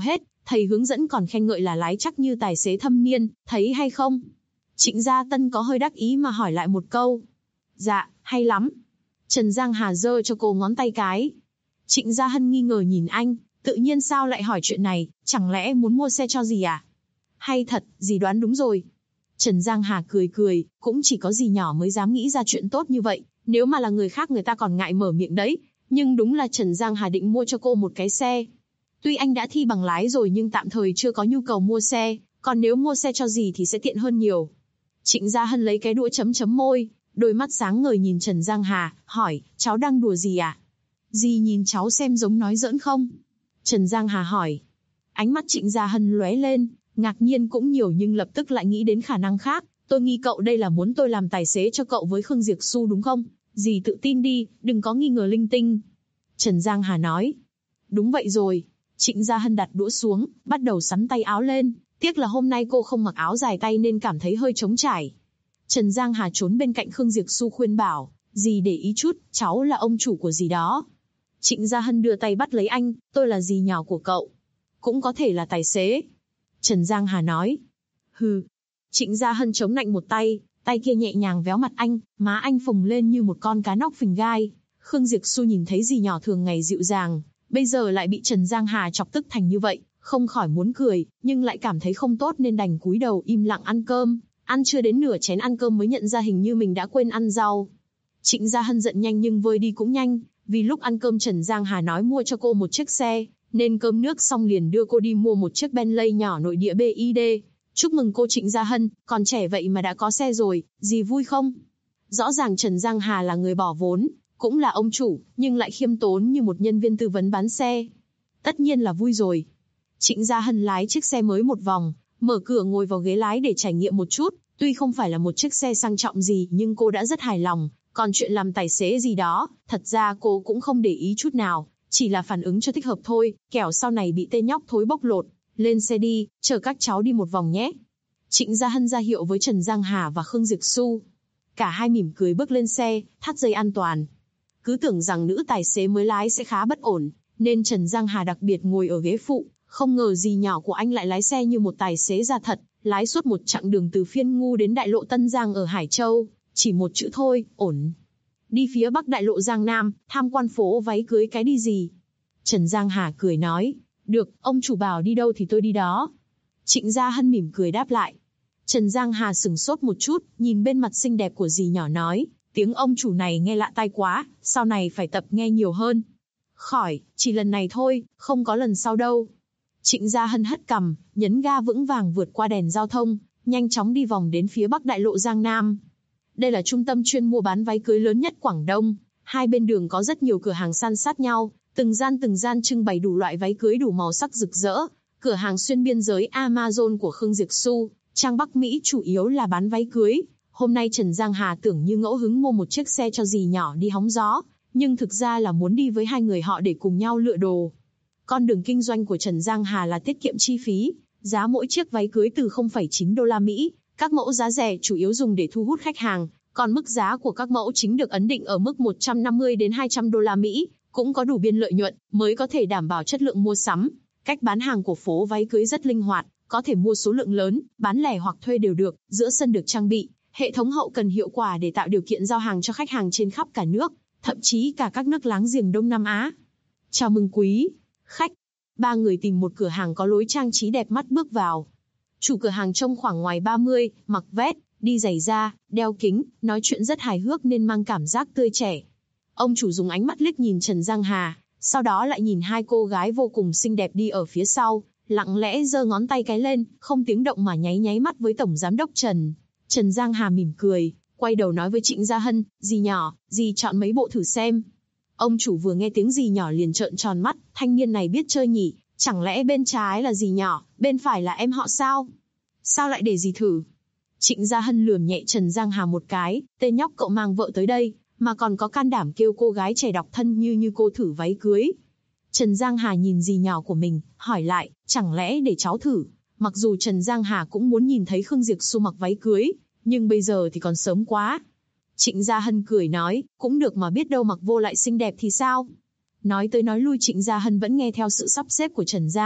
thầy hướng dẫn còn khen ngợi là lái chắc như tài xế thâm niên, thấy hay không? Trịnh Gia Tân có hơi đắc ý mà hỏi lại một câu. Dạ, hay lắm. Trần Giang Hà giơ cho cô ngón tay cái. Trịnh Gia Hân nghi ngờ nhìn anh, tự nhiên sao lại hỏi chuyện này, chẳng lẽ muốn mua xe cho dì à? Hay thật, dì đoán đúng rồi. Trần Giang Hà cười cười, cũng chỉ có dì nhỏ mới dám nghĩ ra chuyện tốt như vậy, nếu mà là người khác người ta còn ngại mở miệng đấy. Nhưng đúng là Trần Giang Hà định mua cho cô một cái xe. Tuy anh đã thi bằng lái rồi nhưng tạm thời chưa có nhu cầu mua xe, còn nếu mua xe cho dì thì sẽ tiện hơn nhiều. Trịnh Gia Hân lấy cái đũa chấm chấm môi, đôi mắt sáng ngời nhìn Trần Giang Hà, hỏi, cháu đang đùa gì à? Dì nhìn cháu xem giống nói giỡn không? Trần Giang Hà hỏi. Ánh mắt Trịnh Gia Hân lóe lên, ngạc nhiên cũng nhiều nhưng lập tức lại nghĩ đến khả năng khác. Tôi nghi cậu đây là muốn tôi làm tài xế cho cậu với Khương Diệp Xu đúng không? Dì tự tin đi, đừng có nghi ngờ linh tinh. Trần Giang Hà nói. Đúng vậy rồi. Trịnh Gia Hân đặt đũa xuống, bắt đầu sắn tay áo lên. Tiếc là hôm nay cô không mặc áo dài tay nên cảm thấy hơi trống trải. Trần Giang Hà trốn bên cạnh Khương Diệp Xu khuyên bảo, dì để ý chút, cháu là ông chủ của dì đó. Trịnh Gia Hân đưa tay bắt lấy anh, tôi là dì nhỏ của cậu. Cũng có thể là tài xế. Trần Giang Hà nói. Hừ. Trịnh Gia Hân chống nạnh một tay, tay kia nhẹ nhàng véo mặt anh, má anh phồng lên như một con cá nóc phình gai. Khương Diệp Xu nhìn thấy dì nhỏ thường ngày dịu dàng, bây giờ lại bị Trần Giang Hà chọc tức thành như vậy, không khỏi muốn cười, nhưng lại cảm thấy không tốt nên đành cúi đầu im lặng ăn cơm. Ăn chưa đến nửa chén ăn cơm mới nhận ra hình như mình đã quên ăn rau. Trịnh Gia Hân giận nhanh nhưng vơi đi cũng nhanh, vì lúc ăn cơm Trần Giang Hà nói mua cho cô một chiếc xe, nên cơm nước xong liền đưa cô đi mua một chiếc Bentley nhỏ nội địa BID. Chúc mừng cô Trịnh Gia Hân, còn trẻ vậy mà đã có xe rồi, dì vui không? Rõ ràng Trần Giang Hà là người bỏ vốn, cũng là ông chủ, nhưng lại khiêm tốn như một nhân viên tư vấn bán xe. Tất nhiên là vui rồi. Trịnh Gia Hân lái chiếc xe mới một vòng, mở cửa ngồi vào ghế lái để trải nghiệm một chút. Tuy không phải là một chiếc xe sang trọng gì nhưng cô đã rất hài lòng. Còn chuyện làm tài xế gì đó, thật ra cô cũng không để ý chút nào. Chỉ là phản ứng cho thích hợp thôi, kẻo sau này bị tên nhóc thối bóc lột. Lên xe đi, chở các cháu đi một vòng nhé. Trịnh Gia Hân ra hiệu với Trần Giang Hà và Khương Diệp Xu. Cả hai mỉm cười bước lên xe, thắt dây an toàn. Cứ tưởng rằng nữ tài xế mới lái sẽ khá bất ổn, nên Trần Giang Hà đặc biệt ngồi ở ghế phụ. Không ngờ dì nhỏ của anh lại lái xe như một tài xế ra thật, lái suốt một chặng đường từ Phiên Ngu đến đại lộ Tân Giang ở Hải Châu, chỉ một chữ thôi, ổn. Đi phía bắc đại lộ Giang Nam, tham quan phố váy cưới cái đi gì? Trần Giang Hà cười nói, được, ông chủ bảo đi đâu thì tôi đi đó. Trịnh Gia Hân mỉm cười đáp lại. Trần Giang Hà sửng sốt một chút, nhìn bên mặt xinh đẹp của dì nhỏ nói, tiếng ông chủ này nghe lạ tai quá, sau này phải tập nghe nhiều hơn. Khỏi, chỉ lần này thôi, không có lần sau đâu. Trịnh Gia Hân hất cằm, nhấn ga vững vàng vượt qua đèn giao thông, nhanh chóng đi vòng đến phía bắc đại lộ Giang Nam. Đây là trung tâm chuyên mua bán váy cưới lớn nhất Quảng Đông, hai bên đường có rất nhiều cửa hàng san sát nhau, từng gian trưng bày đủ loại váy cưới đủ màu sắc rực rỡ. Cửa hàng xuyên biên giới Amazon của Khương Diệp Xu, trang Bắc Mỹ chủ yếu là bán váy cưới. Hôm nay Trần Giang Hà tưởng như ngẫu hứng mua một chiếc xe cho dì nhỏ đi hóng gió, nhưng thực ra là muốn đi với hai người họ để cùng nhau lựa đồ. Con đường kinh doanh của Trần Giang Hà là tiết kiệm chi phí, giá mỗi chiếc váy cưới từ 0,9 đô la Mỹ, các mẫu giá rẻ chủ yếu dùng để thu hút khách hàng, còn mức giá của các mẫu chính được ấn định ở mức 150 đến 200 đô la Mỹ, cũng có đủ biên lợi nhuận mới có thể đảm bảo chất lượng mua sắm. Cách bán hàng của phố váy cưới rất linh hoạt, có thể mua số lượng lớn, bán lẻ hoặc thuê đều được, giữa sân được trang bị hệ thống hậu cần hiệu quả để tạo điều kiện giao hàng cho khách hàng trên khắp cả nước, thậm chí cả các nước láng giềng Đông Nam Á. Chào mừng quý khách. Ba người tìm một cửa hàng có lối trang trí đẹp mắt bước vào. Chủ cửa hàng trông khoảng ngoài 30, mặc vest, đi giày da, đeo kính, nói chuyện rất hài hước nên mang cảm giác tươi trẻ. Ông chủ dùng ánh mắt liếc nhìn Trần Giang Hà, sau đó lại nhìn hai cô gái vô cùng xinh đẹp đi ở phía sau, lặng lẽ giơ ngón tay cái lên, không tiếng động mà nháy nháy mắt với tổng giám đốc Trần. Trần Giang Hà mỉm cười, quay đầu nói với Trịnh Gia Hân, dì nhỏ, dì chọn mấy bộ thử xem. Ông chủ vừa nghe tiếng dì nhỏ liền trợn tròn mắt, thanh niên này biết chơi nhỉ, chẳng lẽ bên trái là dì nhỏ, bên phải là em họ sao? Sao lại để dì thử? Trịnh Gia Hân lườm nhẹ Trần Giang Hà một cái, tên nhóc cậu mang vợ tới đây, mà còn có can đảm kêu cô gái trẻ độc thân như cô thử váy cưới. Trần Giang Hà nhìn dì nhỏ của mình, hỏi lại, chẳng lẽ để cháu thử? Mặc dù Trần Giang Hà cũng muốn nhìn thấy Khương Diệp Xu mặc váy cưới, nhưng bây giờ thì còn sớm quá. Trịnh Gia Hân cười nói, cũng được mà biết đâu mặc vô lại xinh đẹp thì sao? Nói tới nói lui Trịnh Gia Hân vẫn nghe theo sự sắp xếp của Trần Giang,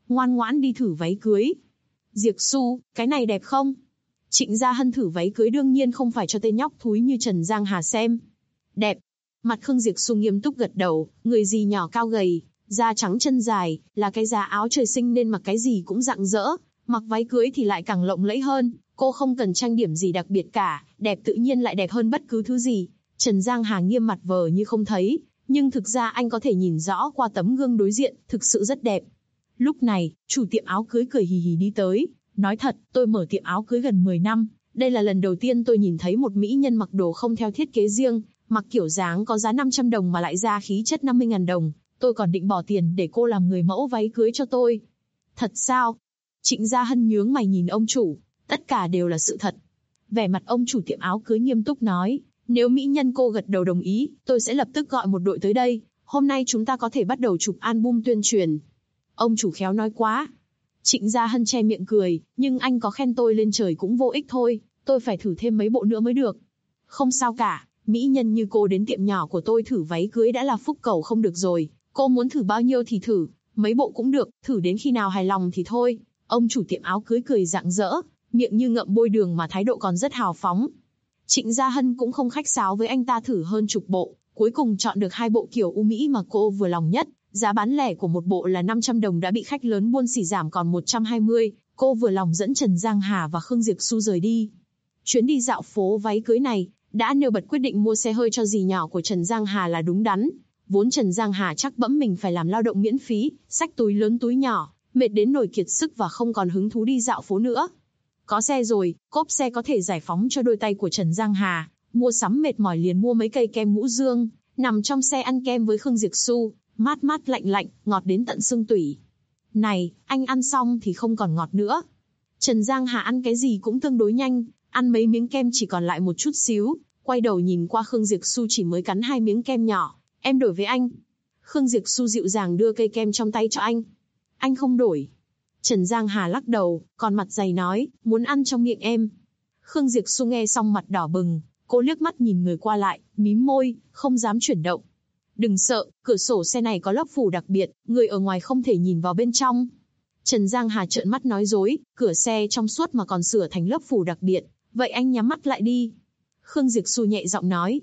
ngoan ngoãn đi thử váy cưới. Diệc Xu, cái này đẹp không? Trịnh Gia Hân thử váy cưới đương nhiên không phải cho tên nhóc thúi như Trần Giang Hà xem. Đẹp. Mặt Khương Diệc Xu nghiêm túc gật đầu, người gì nhỏ cao gầy, da trắng chân dài, là cái giá áo trời sinh nên mặc cái gì cũng rạng rỡ, mặc váy cưới thì lại càng lộng lẫy hơn, cô không cần trang điểm gì đặc biệt cả, đẹp tự nhiên lại đẹp hơn bất cứ thứ gì. Trần Giang Hà nghiêm mặt vờ như không thấy, nhưng thực ra anh có thể nhìn rõ qua tấm gương đối diện, thực sự rất đẹp. Lúc này, chủ tiệm áo cưới cười hì hì đi tới, nói thật, tôi mở tiệm áo cưới gần 10 năm, đây là lần đầu tiên tôi nhìn thấy một mỹ nhân mặc đồ không theo thiết kế riêng, mặc kiểu dáng có giá 500 đồng mà lại ra khí chất 50.000 đồng, tôi còn định bỏ tiền để cô làm người mẫu váy cưới cho tôi. Thật sao? Trịnh Gia Hân nhướng mày nhìn ông chủ, tất cả đều là sự thật. Vẻ mặt ông chủ tiệm áo cưới nghiêm túc nói, nếu mỹ nhân cô gật đầu đồng ý, tôi sẽ lập tức gọi một đội tới đây, hôm nay chúng ta có thể bắt đầu chụp album tuyên truyền. Ông chủ khéo nói quá. Trịnh Gia Hân che miệng cười, nhưng anh có khen tôi lên trời cũng vô ích thôi, tôi phải thử thêm mấy bộ nữa mới được. Không sao cả, mỹ nhân như cô đến tiệm nhỏ của tôi thử váy cưới đã là phúc cầu không được rồi, cô muốn thử bao nhiêu thì thử, mấy bộ cũng được, thử đến khi nào hài lòng thì thôi. Ông chủ tiệm áo cưới cười rạng rỡ, miệng như ngậm bôi đường mà thái độ còn rất hào phóng. Trịnh Gia Hân cũng không khách sáo với anh ta thử hơn chục bộ, cuối cùng chọn được 2 bộ kiểu U Mỹ mà cô vừa lòng nhất. Giá bán lẻ của một bộ là 500 đồng đã bị khách lớn buôn xỉ giảm còn 120, cô vừa lòng dẫn Trần Giang Hà và Khương Diệc Xu rời đi. Chuyến đi dạo phố váy cưới này, đã nêu bật quyết định mua xe hơi cho dì nhỏ của Trần Giang Hà là đúng đắn. Vốn Trần Giang Hà chắc bẫm mình phải làm lao động miễn phí, xách túi lớn túi nhỏ, mệt đến nổi kiệt sức và không còn hứng thú đi dạo phố nữa. Có xe rồi, cốp xe có thể giải phóng cho đôi tay của Trần Giang Hà, mua sắm mệt mỏi liền mua mấy cây kem Ngũ Dương, nằm trong xe ăn kem với Khương Diệc Xu. Mát mát lạnh lạnh, ngọt đến tận xương tủy. Này, anh ăn xong thì không còn ngọt nữa. Trần Giang Hà ăn cái gì cũng tương đối nhanh, ăn mấy miếng kem chỉ còn lại một chút xíu, quay đầu nhìn qua Khương Diệc Xu chỉ mới cắn 2 miếng kem nhỏ. Em đổi với anh. Khương Diệc Xu dịu dàng đưa cây kem trong tay cho anh. Anh không đổi. Trần Giang Hà lắc đầu, còn mặt dày nói, muốn ăn trong miệng em. Khương Diệc Xu nghe xong mặt đỏ bừng, cô liếc mắt nhìn người qua lại, mím môi, không dám chuyển động. Đừng sợ, cửa sổ xe này có lớp phủ đặc biệt, người ở ngoài không thể nhìn vào bên trong. Trần Giang Hà trợn mắt nói dối, cửa xe trong suốt mà còn sửa thành lớp phủ đặc biệt, vậy anh nhắm mắt lại đi. Khương Diệc Xu nhẹ giọng nói.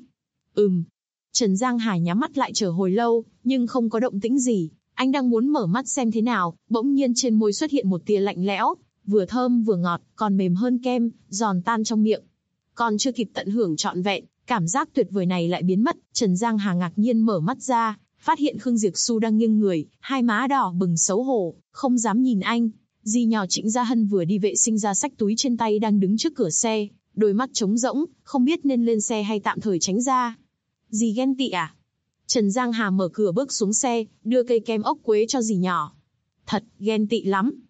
Trần Giang Hà nhắm mắt lại chờ hồi lâu, nhưng không có động tĩnh gì. Anh đang muốn mở mắt xem thế nào, bỗng nhiên trên môi xuất hiện một tia lạnh lẽo, vừa thơm vừa ngọt, còn mềm hơn kem, giòn tan trong miệng. Còn chưa kịp tận hưởng trọn vẹn, cảm giác tuyệt vời này lại biến mất. Trần Giang Hà ngạc nhiên mở mắt ra, phát hiện Khương Diệc Xu đang nghiêng người, hai má đỏ bừng xấu hổ, không dám nhìn anh. Dì nhỏ Trịnh Gia Hân vừa đi vệ sinh ra xách túi trên tay đang đứng trước cửa xe, đôi mắt trống rỗng, không biết nên lên xe hay tạm thời tránh ra. Dì ghen tị à? Trần Giang Hà mở cửa bước xuống xe, đưa cây kem ốc quế cho dì nhỏ. Thật, ghen tị lắm.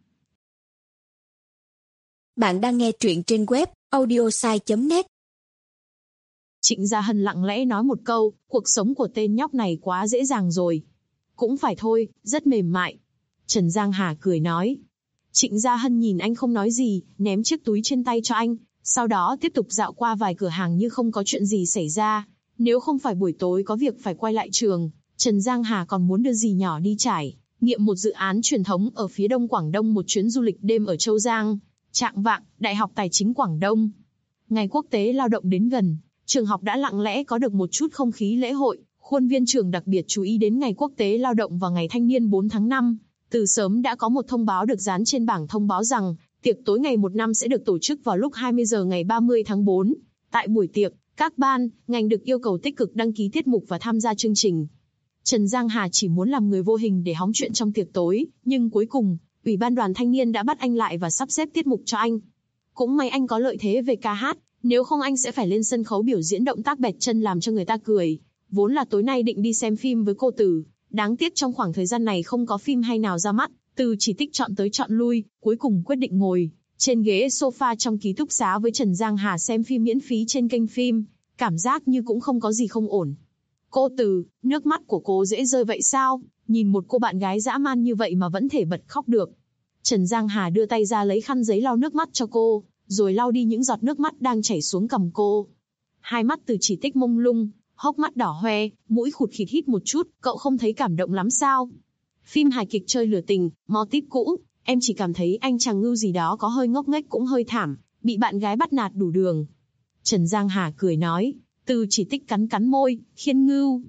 Bạn đang nghe truyện trên web audiosai.net. Trịnh Gia Hân lặng lẽ nói một câu, cuộc sống của tên nhóc này quá dễ dàng rồi. Cũng phải thôi, rất mềm mại. Trần Giang Hà cười nói. Trịnh Gia Hân nhìn anh không nói gì, ném chiếc túi trên tay cho anh, sau đó tiếp tục dạo qua vài cửa hàng như không có chuyện gì xảy ra. Nếu không phải buổi tối có việc phải quay lại trường, Trần Giang Hà còn muốn đưa dì nhỏ đi trải nghiệm một dự án truyền thống ở phía đông Quảng Đông, một chuyến du lịch đêm ở Châu Giang. Chạng vạng, Đại học Tài chính Quảng Đông. Ngày Quốc tế Lao động đến gần, trường học đã lặng lẽ có được một chút không khí lễ hội. Khuôn viên trường đặc biệt chú ý đến Ngày Quốc tế Lao động và Ngày Thanh niên 4 tháng 5. Từ sớm đã có một thông báo được dán trên bảng thông báo rằng, tiệc tối ngày 1 năm sẽ được tổ chức vào lúc 20 giờ ngày 30 tháng 4. Tại buổi tiệc, các ban, ngành được yêu cầu tích cực đăng ký tiết mục và tham gia chương trình. Trần Giang Hà chỉ muốn làm người vô hình để hóng chuyện trong tiệc tối, nhưng cuối cùng, Ủy ban đoàn thanh niên đã bắt anh lại và sắp xếp tiết mục cho anh. Cũng may anh có lợi thế về ca hát, nếu không anh sẽ phải lên sân khấu biểu diễn động tác bẹt chân làm cho người ta cười. Vốn là tối nay định đi xem phim với cô Từ, đáng tiếc trong khoảng thời gian này không có phim hay nào ra mắt, Từ chỉ tích chọn tới chọn lui, cuối cùng quyết định ngồi trên ghế sofa trong ký túc xá với Trần Giang Hà xem phim miễn phí trên kênh phim, cảm giác như cũng không có gì không ổn. Cô Từ, nước mắt của cô dễ rơi vậy sao? Nhìn một cô bạn gái dã man như vậy mà vẫn thể bật khóc được. Trần Giang Hà đưa tay ra lấy khăn giấy lau nước mắt cho cô, rồi lau đi những giọt nước mắt đang chảy xuống cằm cô. Hai mắt Từ chỉ tích mông lung, hốc mắt đỏ hoe, mũi khụt khịt hít một chút, cậu không thấy cảm động lắm sao? Phim hài kịch chơi lửa tình, mò típ cũ, em chỉ cảm thấy anh chàng Ngưu gì đó có hơi ngốc nghếch cũng hơi thảm, bị bạn gái bắt nạt đủ đường. Trần Giang Hà cười nói, Từ Chỉ Tích cắn cắn môi, Khiên Ngưu.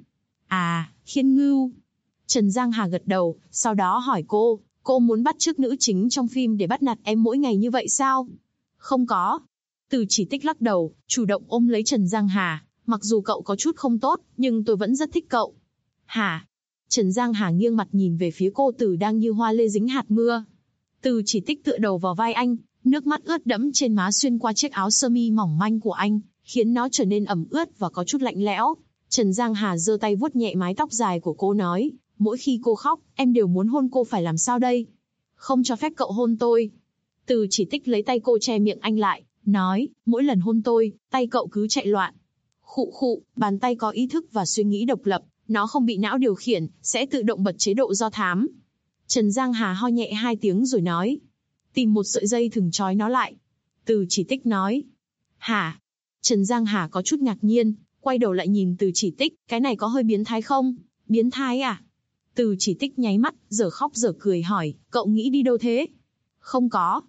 À, Khiên Ngưu. Trần Giang Hà gật đầu, sau đó hỏi cô muốn bắt chước nữ chính trong phim để bắt nạt em mỗi ngày như vậy sao? Không có. Từ Chỉ Tích lắc đầu, chủ động ôm lấy Trần Giang Hà, mặc dù cậu có chút không tốt, nhưng tôi vẫn rất thích cậu. Hả? Trần Giang Hà nghiêng mặt nhìn về phía cô Từ đang như hoa lê dính hạt mưa. Từ Chỉ Tích tựa đầu vào vai anh, nước mắt ướt đẫm trên má xuyên qua chiếc áo sơ mi mỏng manh của anh, khiến nó trở nên ẩm ướt và có chút lạnh lẽo. Trần Giang Hà giơ tay vuốt nhẹ mái tóc dài của cô nói, mỗi khi cô khóc, em đều muốn hôn cô, phải làm sao đây? Không cho phép cậu hôn tôi. Từ Chỉ Tích lấy tay cô che miệng anh lại, nói, mỗi lần hôn tôi, tay cậu cứ chạy loạn. Khụ khụ, bàn tay có ý thức và suy nghĩ độc lập, nó không bị não điều khiển, sẽ tự động bật chế độ do thám. Trần Giang Hà ho nhẹ 2 tiếng rồi nói, tìm một sợi dây thừng trói nó lại. Từ Chỉ Tích nói, hả? Trần Giang Hà có chút ngạc nhiên, quay đầu lại nhìn Từ Chỉ Tích, cái này có hơi biến thái không? Biến thái à? Từ Chỉ Tích nháy mắt, giờ khóc giờ cười hỏi, cậu nghĩ đi đâu thế? Không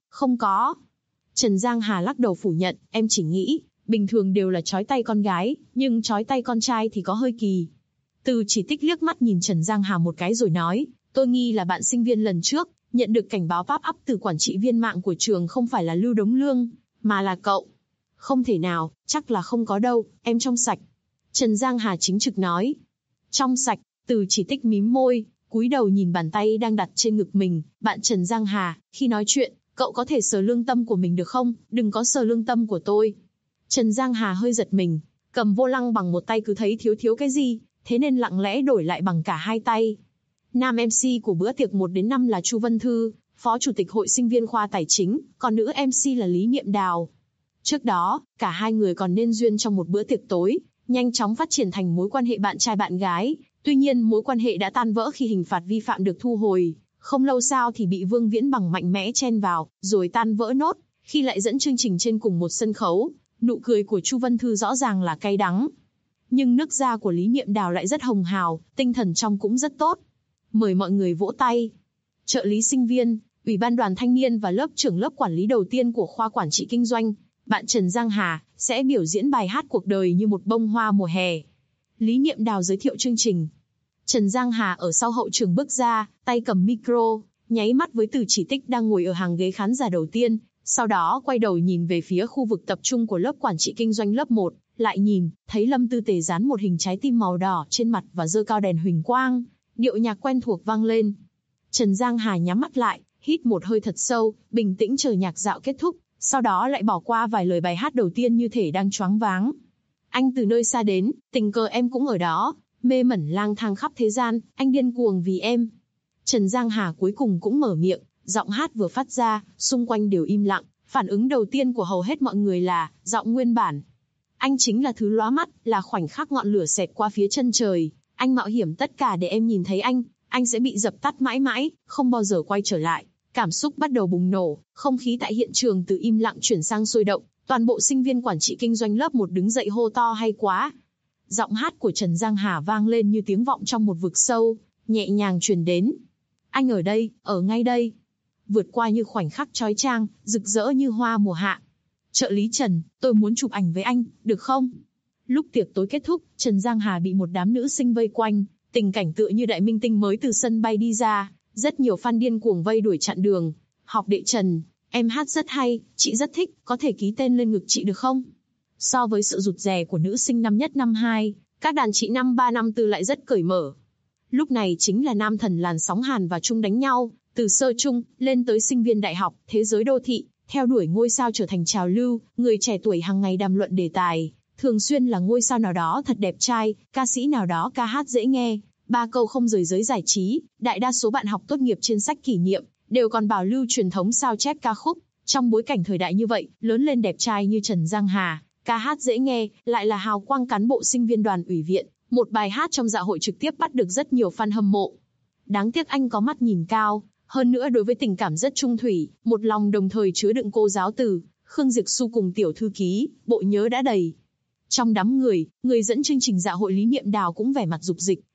có. Trần Giang Hà lắc đầu phủ nhận, em chỉ nghĩ, bình thường đều là trói tay con gái, nhưng trói tay con trai thì có hơi kỳ. Từ Chỉ Tích liếc mắt nhìn Trần Giang Hà một cái rồi nói, tôi nghi là bạn sinh viên lần trước, nhận được cảnh báo pop up từ quản trị viên mạng của trường không phải là Lưu Đống Lương, mà là cậu. Không thể nào, chắc là không có đâu, em trong sạch. Trần Giang Hà chính trực nói. Trong sạch. Từ Chỉ Tích mím môi, cúi đầu nhìn bàn tay đang đặt trên ngực mình. Bạn Trần Giang Hà, khi nói chuyện, cậu có thể sờ lương tâm của mình được không? Đừng có sờ lương tâm của tôi. Trần Giang Hà hơi giật mình, cầm vô lăng bằng một tay cứ thấy thiếu cái gì, thế nên lặng lẽ đổi lại bằng cả hai tay. Nam MC của bữa tiệc 1 đến 5 là Chu Vân Thư, Phó Chủ tịch Hội Sinh viên khoa Tài chính, còn nữ MC là Lý Niệm Đào. Trước đó, cả hai người còn nên duyên trong một bữa tiệc tối, nhanh chóng phát triển thành mối quan hệ bạn trai bạn gái. Tuy nhiên mối quan hệ đã tan vỡ khi hình phạt vi phạm được thu hồi, không lâu sau thì bị Vương Viễn Bằng mạnh mẽ chen vào, rồi tan vỡ nốt, khi lại dẫn chương trình trên cùng một sân khấu. Nụ cười của Chu Vân Thư rõ ràng là cay đắng. Nhưng nước da của Lý Niệm Đào lại rất hồng hào, tinh thần trong cũng rất tốt. Mời mọi người vỗ tay. Trợ lý sinh viên, Ủy ban đoàn thanh niên và lớp trưởng lớp quản lý đầu tiên của khoa quản trị kinh doanh, bạn Trần Giang Hà, sẽ biểu diễn bài hát Cuộc đời như một bông hoa mùa hè. Lý Niệm Đào giới thiệu chương trình. Trần Giang Hà ở sau hậu trường bước ra, tay cầm micro, nháy mắt với Từ Chỉ Tích đang ngồi ở hàng ghế khán giả đầu tiên, sau đó quay đầu nhìn về phía khu vực tập trung của lớp quản trị kinh doanh lớp 1, lại nhìn, thấy Lâm Tư Tề dán một hình trái tim màu đỏ trên mặt và giơ cao đèn huỳnh quang, điệu nhạc quen thuộc vang lên. Trần Giang Hà nhắm mắt lại, hít một hơi thật sâu, bình tĩnh chờ nhạc dạo kết thúc, sau đó lại bỏ qua vài lời bài hát đầu tiên như thể đang choáng váng. Anh từ nơi xa đến, tình cờ em cũng ở đó, mê mẩn lang thang khắp thế gian, anh điên cuồng vì em. Trần Giang Hà cuối cùng cũng mở miệng, giọng hát vừa phát ra, xung quanh đều im lặng, phản ứng đầu tiên của hầu hết mọi người là, giọng nguyên bản. Anh chính là thứ lóa mắt, là khoảnh khắc ngọn lửa xẹt qua phía chân trời, anh mạo hiểm tất cả để em nhìn thấy anh sẽ bị dập tắt mãi mãi, không bao giờ quay trở lại. Cảm xúc bắt đầu bùng nổ, không khí tại hiện trường từ im lặng chuyển sang sôi động, toàn bộ sinh viên quản trị kinh doanh lớp 1 đứng dậy hô to hay quá. Giọng hát của Trần Giang Hà vang lên như tiếng vọng trong một vực sâu, nhẹ nhàng truyền đến. Anh ở đây, ở ngay đây. Vượt qua như khoảnh khắc chói chang, rực rỡ như hoa mùa hạ. Trợ lý Trần, tôi muốn chụp ảnh với anh, được không? Lúc tiệc tối kết thúc, Trần Giang Hà bị một đám nữ sinh vây quanh, tình cảnh tựa như đại minh tinh mới từ sân bay đi ra, rất nhiều fan điên cuồng vây đuổi chặn đường. Học đệ Trần, em hát rất hay, chị rất thích, có thể ký tên lên ngực chị được không? So với sự rụt rè của nữ sinh năm nhất năm 2, các đàn chị năm 3 năm 4 lại rất cởi mở. Lúc này chính là nam thần làn sóng Hàn và Trung đánh nhau, từ sơ trung, lên tới sinh viên đại học, thế giới đô thị, theo đuổi ngôi sao trở thành trào lưu, người trẻ tuổi hàng ngày đàm luận đề tài, thường xuyên là ngôi sao nào đó thật đẹp trai, ca sĩ nào đó ca hát dễ nghe, 3 câu không rời giới giải trí, đại đa số bạn học tốt nghiệp trên sách kỷ niệm, đều còn bảo lưu truyền thống sao chép ca khúc. Trong bối cảnh thời đại như vậy, lớn lên đẹp trai như Trần Giang Hà, ca hát dễ nghe, lại là hào quang cán bộ sinh viên đoàn ủy viện, một bài hát trong dạ hội trực tiếp bắt được rất nhiều fan hâm mộ. Đáng tiếc anh có mắt nhìn cao, hơn nữa đối với tình cảm rất trung thủy, một lòng đồng thời chứa đựng cô giáo từ, Khương Diệp Xu cùng tiểu thư ký, bộ nhớ đã đầy. Trong đám người dẫn chương trình dạ hội Lý Niệm Đào cũng vẻ mặt rục rịch,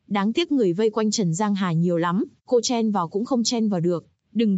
Đáng tiếc người vây quanh Trần Giang Hà nhiều lắm, cô chen vào cũng không chen vào được.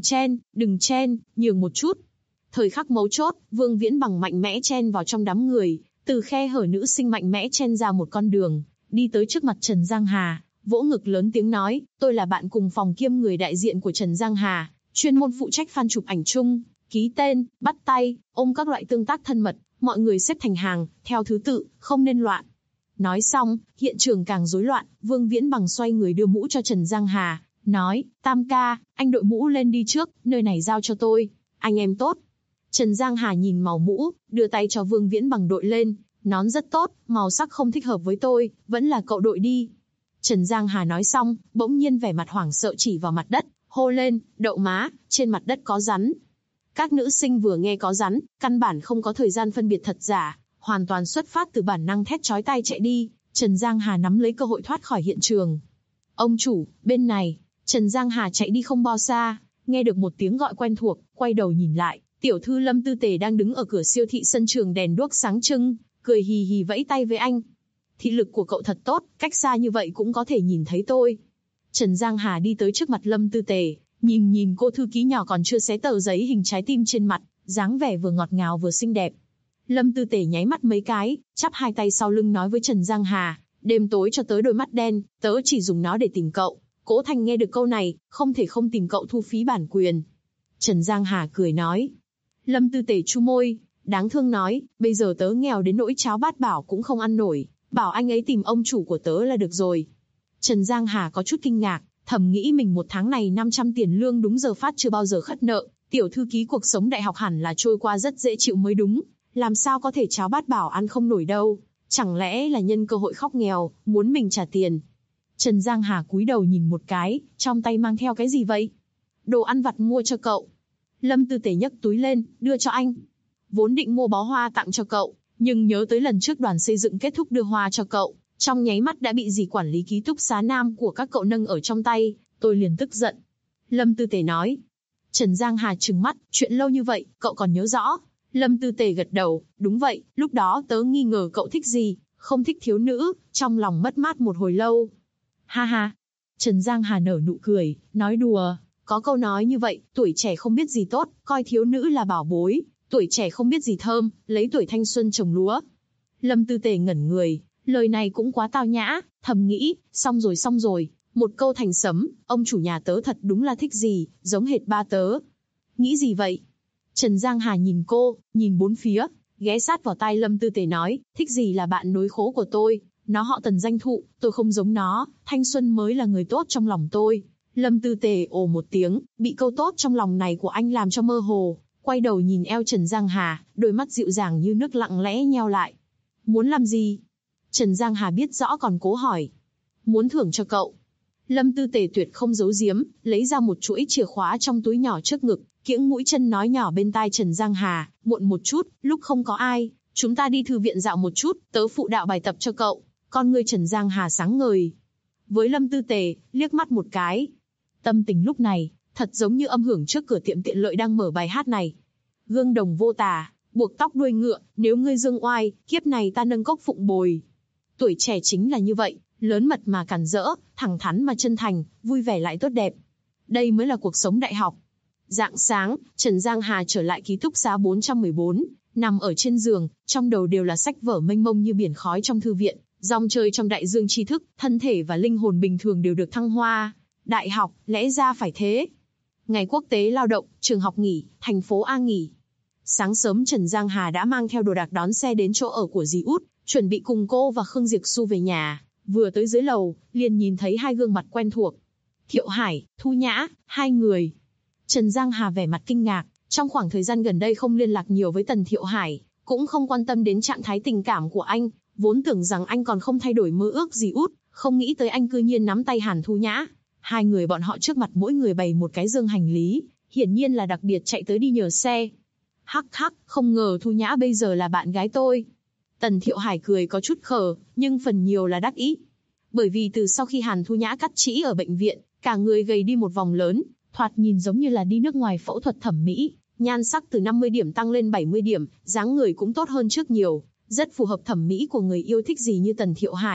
Đừng chen, nhường một chút. Thời khắc mấu chốt, Vương Viễn Bằng mạnh mẽ chen vào trong đám người, từ khe hở nữ sinh mạnh mẽ chen ra một con đường, đi tới trước mặt Trần Giang Hà, vỗ ngực lớn tiếng nói, tôi là bạn cùng phòng kiêm người đại diện của Trần Giang Hà, chuyên môn phụ trách fan chụp ảnh chung, ký tên, bắt tay, ôm các loại tương tác thân mật, mọi người xếp thành hàng, theo thứ tự, không nên loạn. Nói xong, hiện trường càng rối loạn, Vương Viễn Bằng xoay người đưa mũ cho Trần Giang Hà, nói, Tam ca, anh đội mũ lên đi trước, nơi này giao cho tôi, anh em tốt. Trần Giang Hà nhìn màu mũ, đưa tay cho Vương Viễn Bằng đội lên, nón rất tốt, màu sắc không thích hợp với tôi, vẫn là cậu đội đi. Trần Giang Hà nói xong, bỗng nhiên vẻ mặt hoảng sợ chỉ vào mặt đất, hô lên, đậu má, trên mặt đất có rắn. Các nữ sinh vừa nghe có rắn, căn bản không có thời gian phân biệt thật giả, hoàn toàn xuất phát từ bản năng thét chói tai chạy đi. Trần Giang Hà nắm lấy cơ hội thoát khỏi hiện trường. Ông chủ, bên này. Trần Giang Hà chạy đi không bao xa, nghe được một tiếng gọi quen thuộc, quay đầu nhìn lại, tiểu thư Lâm Tư Tề đang đứng ở cửa siêu thị sân trường đèn đuốc sáng trưng, cười hì hì vẫy tay với anh. Thị lực của cậu thật tốt, cách xa như vậy cũng có thể nhìn thấy tôi. Trần Giang Hà đi tới trước mặt Lâm Tư Tề, nhìn cô thư ký nhỏ còn chưa xé tờ giấy hình trái tim trên mặt, dáng vẻ vừa ngọt ngào vừa xinh đẹp. Lâm Tư Tề nháy mắt mấy cái, chắp hai tay sau lưng nói với Trần Giang Hà, đêm tối cho tớ đôi mắt đen, tớ chỉ dùng nó để tìm cậu. Cố Thành nghe được câu này, không thể không tìm cậu thu phí bản quyền. Trần Giang Hà cười nói. Lâm Tư Tề chu môi, đáng thương nói, bây giờ tớ nghèo đến nỗi cháo bát bảo cũng không ăn nổi, bảo anh ấy tìm ông chủ của tớ là được rồi. Trần Giang Hà có chút kinh ngạc, thầm nghĩ mình một tháng này 500 tiền lương đúng giờ phát chưa bao giờ khất nợ, tiểu thư ký cuộc sống đại học hẳn là trôi qua rất dễ chịu mới đúng, làm sao có thể cháo bát bảo ăn không nổi đâu, chẳng lẽ là nhân cơ hội khóc nghèo, muốn mình trả tiền. Trần Giang Hà cúi đầu nhìn một cái, trong tay mang theo cái gì vậy? Đồ ăn vặt mua cho cậu. Lâm Tư Tề nhấc túi lên, đưa cho anh. Vốn định mua bó hoa tặng cho cậu, nhưng nhớ tới lần trước đoàn xây dựng kết thúc đưa hoa cho cậu, trong nháy mắt đã bị dì quản lý ký túc xá nam của các cậu nâng ở trong tay, tôi liền tức giận. Lâm Tư Tề nói. Trần Giang Hà trừng mắt, chuyện lâu như vậy, cậu còn nhớ rõ. Lâm Tư Tề gật đầu, đúng vậy, lúc đó tớ nghi ngờ cậu thích gì, không thích thiếu nữ, trong lòng mất mát một hồi lâu. Ha ha. Trần Giang Hà nở nụ cười, nói đùa, có câu nói như vậy, tuổi trẻ không biết gì tốt, coi thiếu nữ là bảo bối, tuổi trẻ không biết gì thơm, lấy tuổi thanh xuân trồng lúa. Lâm Tư Tề ngẩn người, lời này cũng quá tao nhã, thầm nghĩ, xong rồi, một câu thành sấm, ông chủ nhà tớ thật đúng là thích gì, giống hệt ba tớ. Nghĩ gì vậy? Trần Giang Hà nhìn cô, nhìn bốn phía, ghé sát vào tai Lâm Tư Tề nói, thích gì là bạn nối khố của tôi, nó họ Tần danh thụ, tôi không giống nó, thanh xuân mới là người tốt trong lòng tôi. Lâm Tư Tề ồ một tiếng, bị câu tốt trong lòng này của anh làm cho mơ hồ, quay đầu nhìn eo Trần Giang Hà, đôi mắt dịu dàng như nước lặng lẽ nheo lại. Muốn làm gì? Trần Giang Hà biết rõ còn cố hỏi. Muốn thưởng cho cậu. Lâm Tư Tề tuyệt không giấu giếm, lấy ra một chuỗi chìa khóa trong túi nhỏ trước ngực, kiễng mũi chân nói nhỏ bên tai Trần Giang Hà, muộn một chút, lúc không có ai, chúng ta đi thư viện dạo một chút, tớ phụ đạo bài tập cho cậu. Con ngươi Trần Giang Hà sáng ngời. Với Lâm Tư Tề, liếc mắt một cái. Tâm tình lúc này, thật giống như âm hưởng trước cửa tiệm tiện lợi đang mở bài hát này. Gương đồng vô tà, buộc tóc đuôi ngựa, nếu ngươi dương oai, kiếp này ta nâng cốc phụng bồi. Tuổi trẻ chính là như vậy, lớn mật mà cản rỡ, thẳng thắn mà chân thành, vui vẻ lại tốt đẹp. Đây mới là cuộc sống đại học. Rạng sáng, Trần Giang Hà trở lại ký túc xá 414, nằm ở trên giường, trong đầu đều là sách vở mênh mông như biển khói trong thư viện, dòng chơi trong đại dương tri thức, thân thể và linh hồn bình thường đều được thăng hoa. Đại học, lẽ ra phải thế. Ngày quốc tế lao động, trường học nghỉ, thành phố A nghỉ. Sáng sớm Trần Giang Hà đã mang theo đồ đạc đón xe đến chỗ ở của dì út, chuẩn bị cùng cô và Khương Diệp Xu về nhà. Vừa tới dưới lầu, liền nhìn thấy hai gương mặt quen thuộc. Thiệu Hải, Thu Nhã, hai người. Trần Giang Hà vẻ mặt kinh ngạc, trong khoảng thời gian gần đây không liên lạc nhiều với Tần Thiệu Hải, cũng không quan tâm đến trạng thái tình cảm của anh, vốn tưởng rằng anh còn không thay đổi mơ ước gì út, không nghĩ tới anh cư nhiên nắm tay Hàn Thu Nhã. Hai người bọn họ trước mặt mỗi người bày một cái dương hành lý, hiển nhiên là đặc biệt chạy tới đi nhờ xe. Hắc hắc, không ngờ Thu Nhã bây giờ là bạn gái tôi. Tần Thiệu Hải cười có chút khờ, nhưng phần nhiều là đắc ý. Bởi vì từ sau khi Hàn Thu Nhã cắt trĩ ở bệnh viện, cả người gầy đi một vòng lớn, thoạt nhìn giống như là đi nước ngoài phẫu thuật thẩm mỹ, nhan sắc từ 50 điểm tăng lên 70 điểm, dáng người cũng tốt hơn trước nhiều, rất phù hợp thẩm mỹ của người yêu thích gì như Tần Thiệu Hải,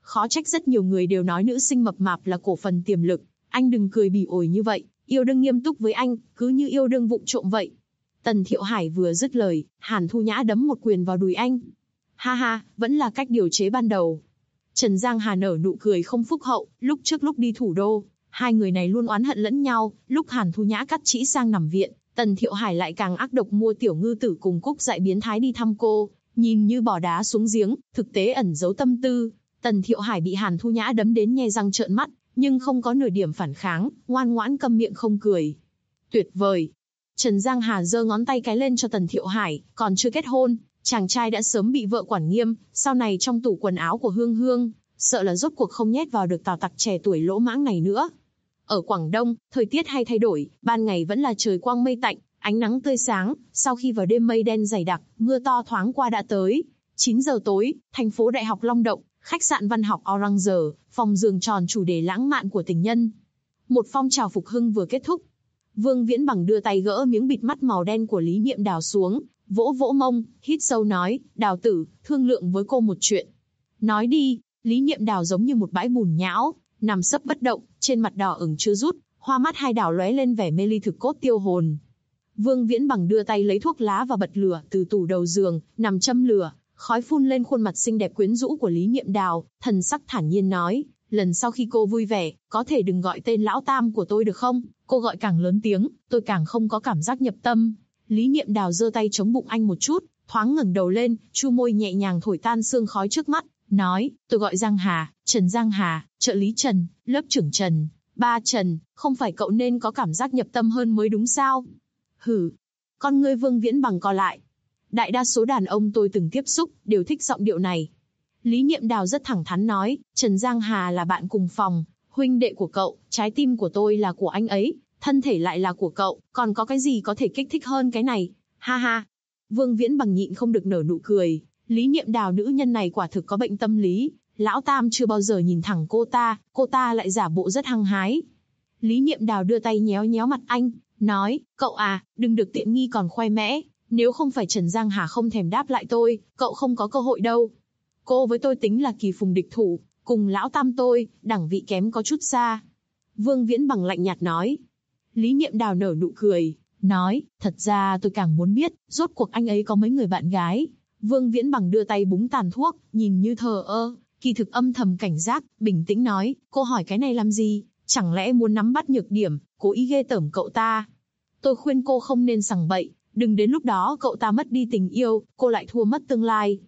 Khó trách rất nhiều người đều nói nữ sinh mập mạp là cổ phần tiềm lực. Anh đừng cười bỉ ổi như vậy, yêu đương nghiêm túc với anh, cứ như yêu đương vụng trộm vậy. Tần Thiệu Hải vừa dứt lời, Hàn Thu Nhã đấm một quyền vào đùi anh. Ha ha, vẫn là cách điều chế ban đầu. Trần Giang Hà nở nụ cười không phúc hậu, lúc trước lúc đi thủ đô, hai người này luôn oán hận lẫn nhau, lúc Hàn Thu Nhã cắt trĩ sang nằm viện, Tần Thiệu Hải lại càng ác độc mua tiểu ngư tử cùng Cúc Dại biến thái đi thăm cô, nhìn như bỏ đá xuống giếng, thực tế ẩn giấu tâm tư. Tần Thiệu Hải bị Hàn Thu Nhã đấm đến nhe răng trợn mắt, nhưng không có nửa điểm phản kháng, ngoan ngoãn câm miệng không cười. Tuyệt vời. Trần Giang Hà giơ ngón tay cái lên cho Tần Thiệu Hải, còn chưa kết hôn, chàng trai đã sớm bị vợ quản nghiêm, sau này trong tủ quần áo của Hương Hương, sợ là rốt cuộc không nhét vào được tào tặc trẻ tuổi lỗ mãng này nữa. Ở Quảng Đông, thời tiết hay thay đổi, ban ngày vẫn là trời quang mây tạnh, ánh nắng tươi sáng, sau khi vào đêm mây đen dày đặc, mưa to thoáng qua đã tới. 9 giờ tối, thành phố Đại học Long Động, khách sạn văn học Orange, phòng giường tròn chủ đề lãng mạn của tình nhân. Một phong trào phục hưng vừa kết thúc. Vương Viễn Bằng đưa tay gỡ miếng bịt mắt màu đen của Lý Niệm Đào xuống, vỗ vỗ mông, hít sâu nói, Đào tử, thương lượng với cô một chuyện. Nói đi. Lý Niệm Đào giống như một bãi bùn nhão, nằm sấp bất động, trên mặt đỏ ửng chưa rút, hoa mắt hai đảo lóe lên vẻ mê ly thực cốt tiêu hồn. Vương Viễn Bằng đưa tay lấy thuốc lá và bật lửa từ tủ đầu giường, nằm châm lửa, khói phun lên khuôn mặt xinh đẹp quyến rũ của Lý Niệm Đào, thần sắc thản nhiên nói, lần sau khi cô vui vẻ, có thể đừng gọi tên lão tam của tôi được không? Cô gọi càng lớn tiếng, tôi càng không có cảm giác nhập tâm. Lý Niệm Đào giơ tay chống bụng anh một chút, thoáng ngẩng đầu lên, chu môi nhẹ nhàng thổi tan sương khói trước mắt, nói, tôi gọi Giang Hà, Trần Giang Hà, trợ lý Trần, lớp trưởng Trần, ba Trần, không phải cậu nên có cảm giác nhập tâm hơn mới đúng sao? Hử. Con ngươi Vương Viễn Bằng co lại. Đại đa số đàn ông tôi từng tiếp xúc, đều thích giọng điệu này. Lý Niệm Đào rất thẳng thắn nói, Trần Giang Hà là bạn cùng phòng, huynh đệ của cậu, trái tim của tôi là của anh ấy, thân thể lại là của cậu, còn có cái gì có thể kích thích hơn cái này? Ha ha. Vương Viễn Bằng nhịn không được nở nụ cười. Lý Niệm Đào nữ nhân này quả thực có bệnh tâm lý, lão tam chưa bao giờ nhìn thẳng cô ta lại giả bộ rất hăng hái. Lý Niệm Đào đưa tay nhéo nhéo mặt anh, nói, cậu à, đừng được tiện nghi còn khoe mẽ, nếu không phải Trần Giang Hà không thèm đáp lại tôi, cậu không có cơ hội đâu. Cô với tôi tính là kỳ phùng địch thủ, cùng lão tam tôi, đẳng vị kém có chút xa. Vương Viễn Bằng lạnh nhạt nói. Lý Niệm Đào nở nụ cười, nói, thật ra tôi càng muốn biết, rốt cuộc anh ấy có mấy người bạn gái. Vương Viễn Bằng đưa tay búng tàn thuốc, nhìn như thờ ơ, kỳ thực âm thầm cảnh giác, bình tĩnh nói, cô hỏi cái này làm gì, chẳng lẽ muốn nắm bắt nhược điểm, cố ý ghê tởm cậu ta. Tôi khuyên cô không nên sằng bậy, đừng đến lúc đó cậu ta mất đi tình yêu, cô lại thua mất tương lai.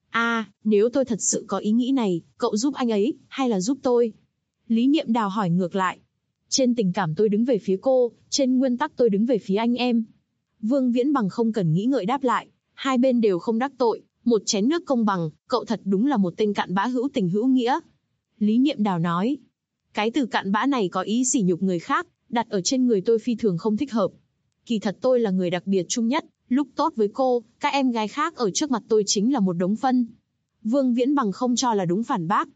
Nếu tôi thật sự có ý nghĩ này, cậu giúp anh ấy, hay là giúp tôi? Lý Niệm Đào hỏi ngược lại. Trên tình cảm tôi đứng về phía cô, trên nguyên tắc tôi đứng về phía anh em. Vương Viễn Bằng không cần nghĩ ngợi đáp lại. Hai bên đều không đắc tội, một chén nước công bằng, cậu thật đúng là một tên cặn bã hữu tình hữu nghĩa. Lý Niệm Đào nói, cái từ cặn bã này có ý sỉ nhục người khác, đặt ở trên người tôi phi thường không thích hợp. Kỳ thật tôi là người đặc biệt chung nhất, lúc tốt với cô, các em gái khác ở trước mặt tôi chính là một đống phân. Vương Viễn Bằng không cho là đúng phản bác.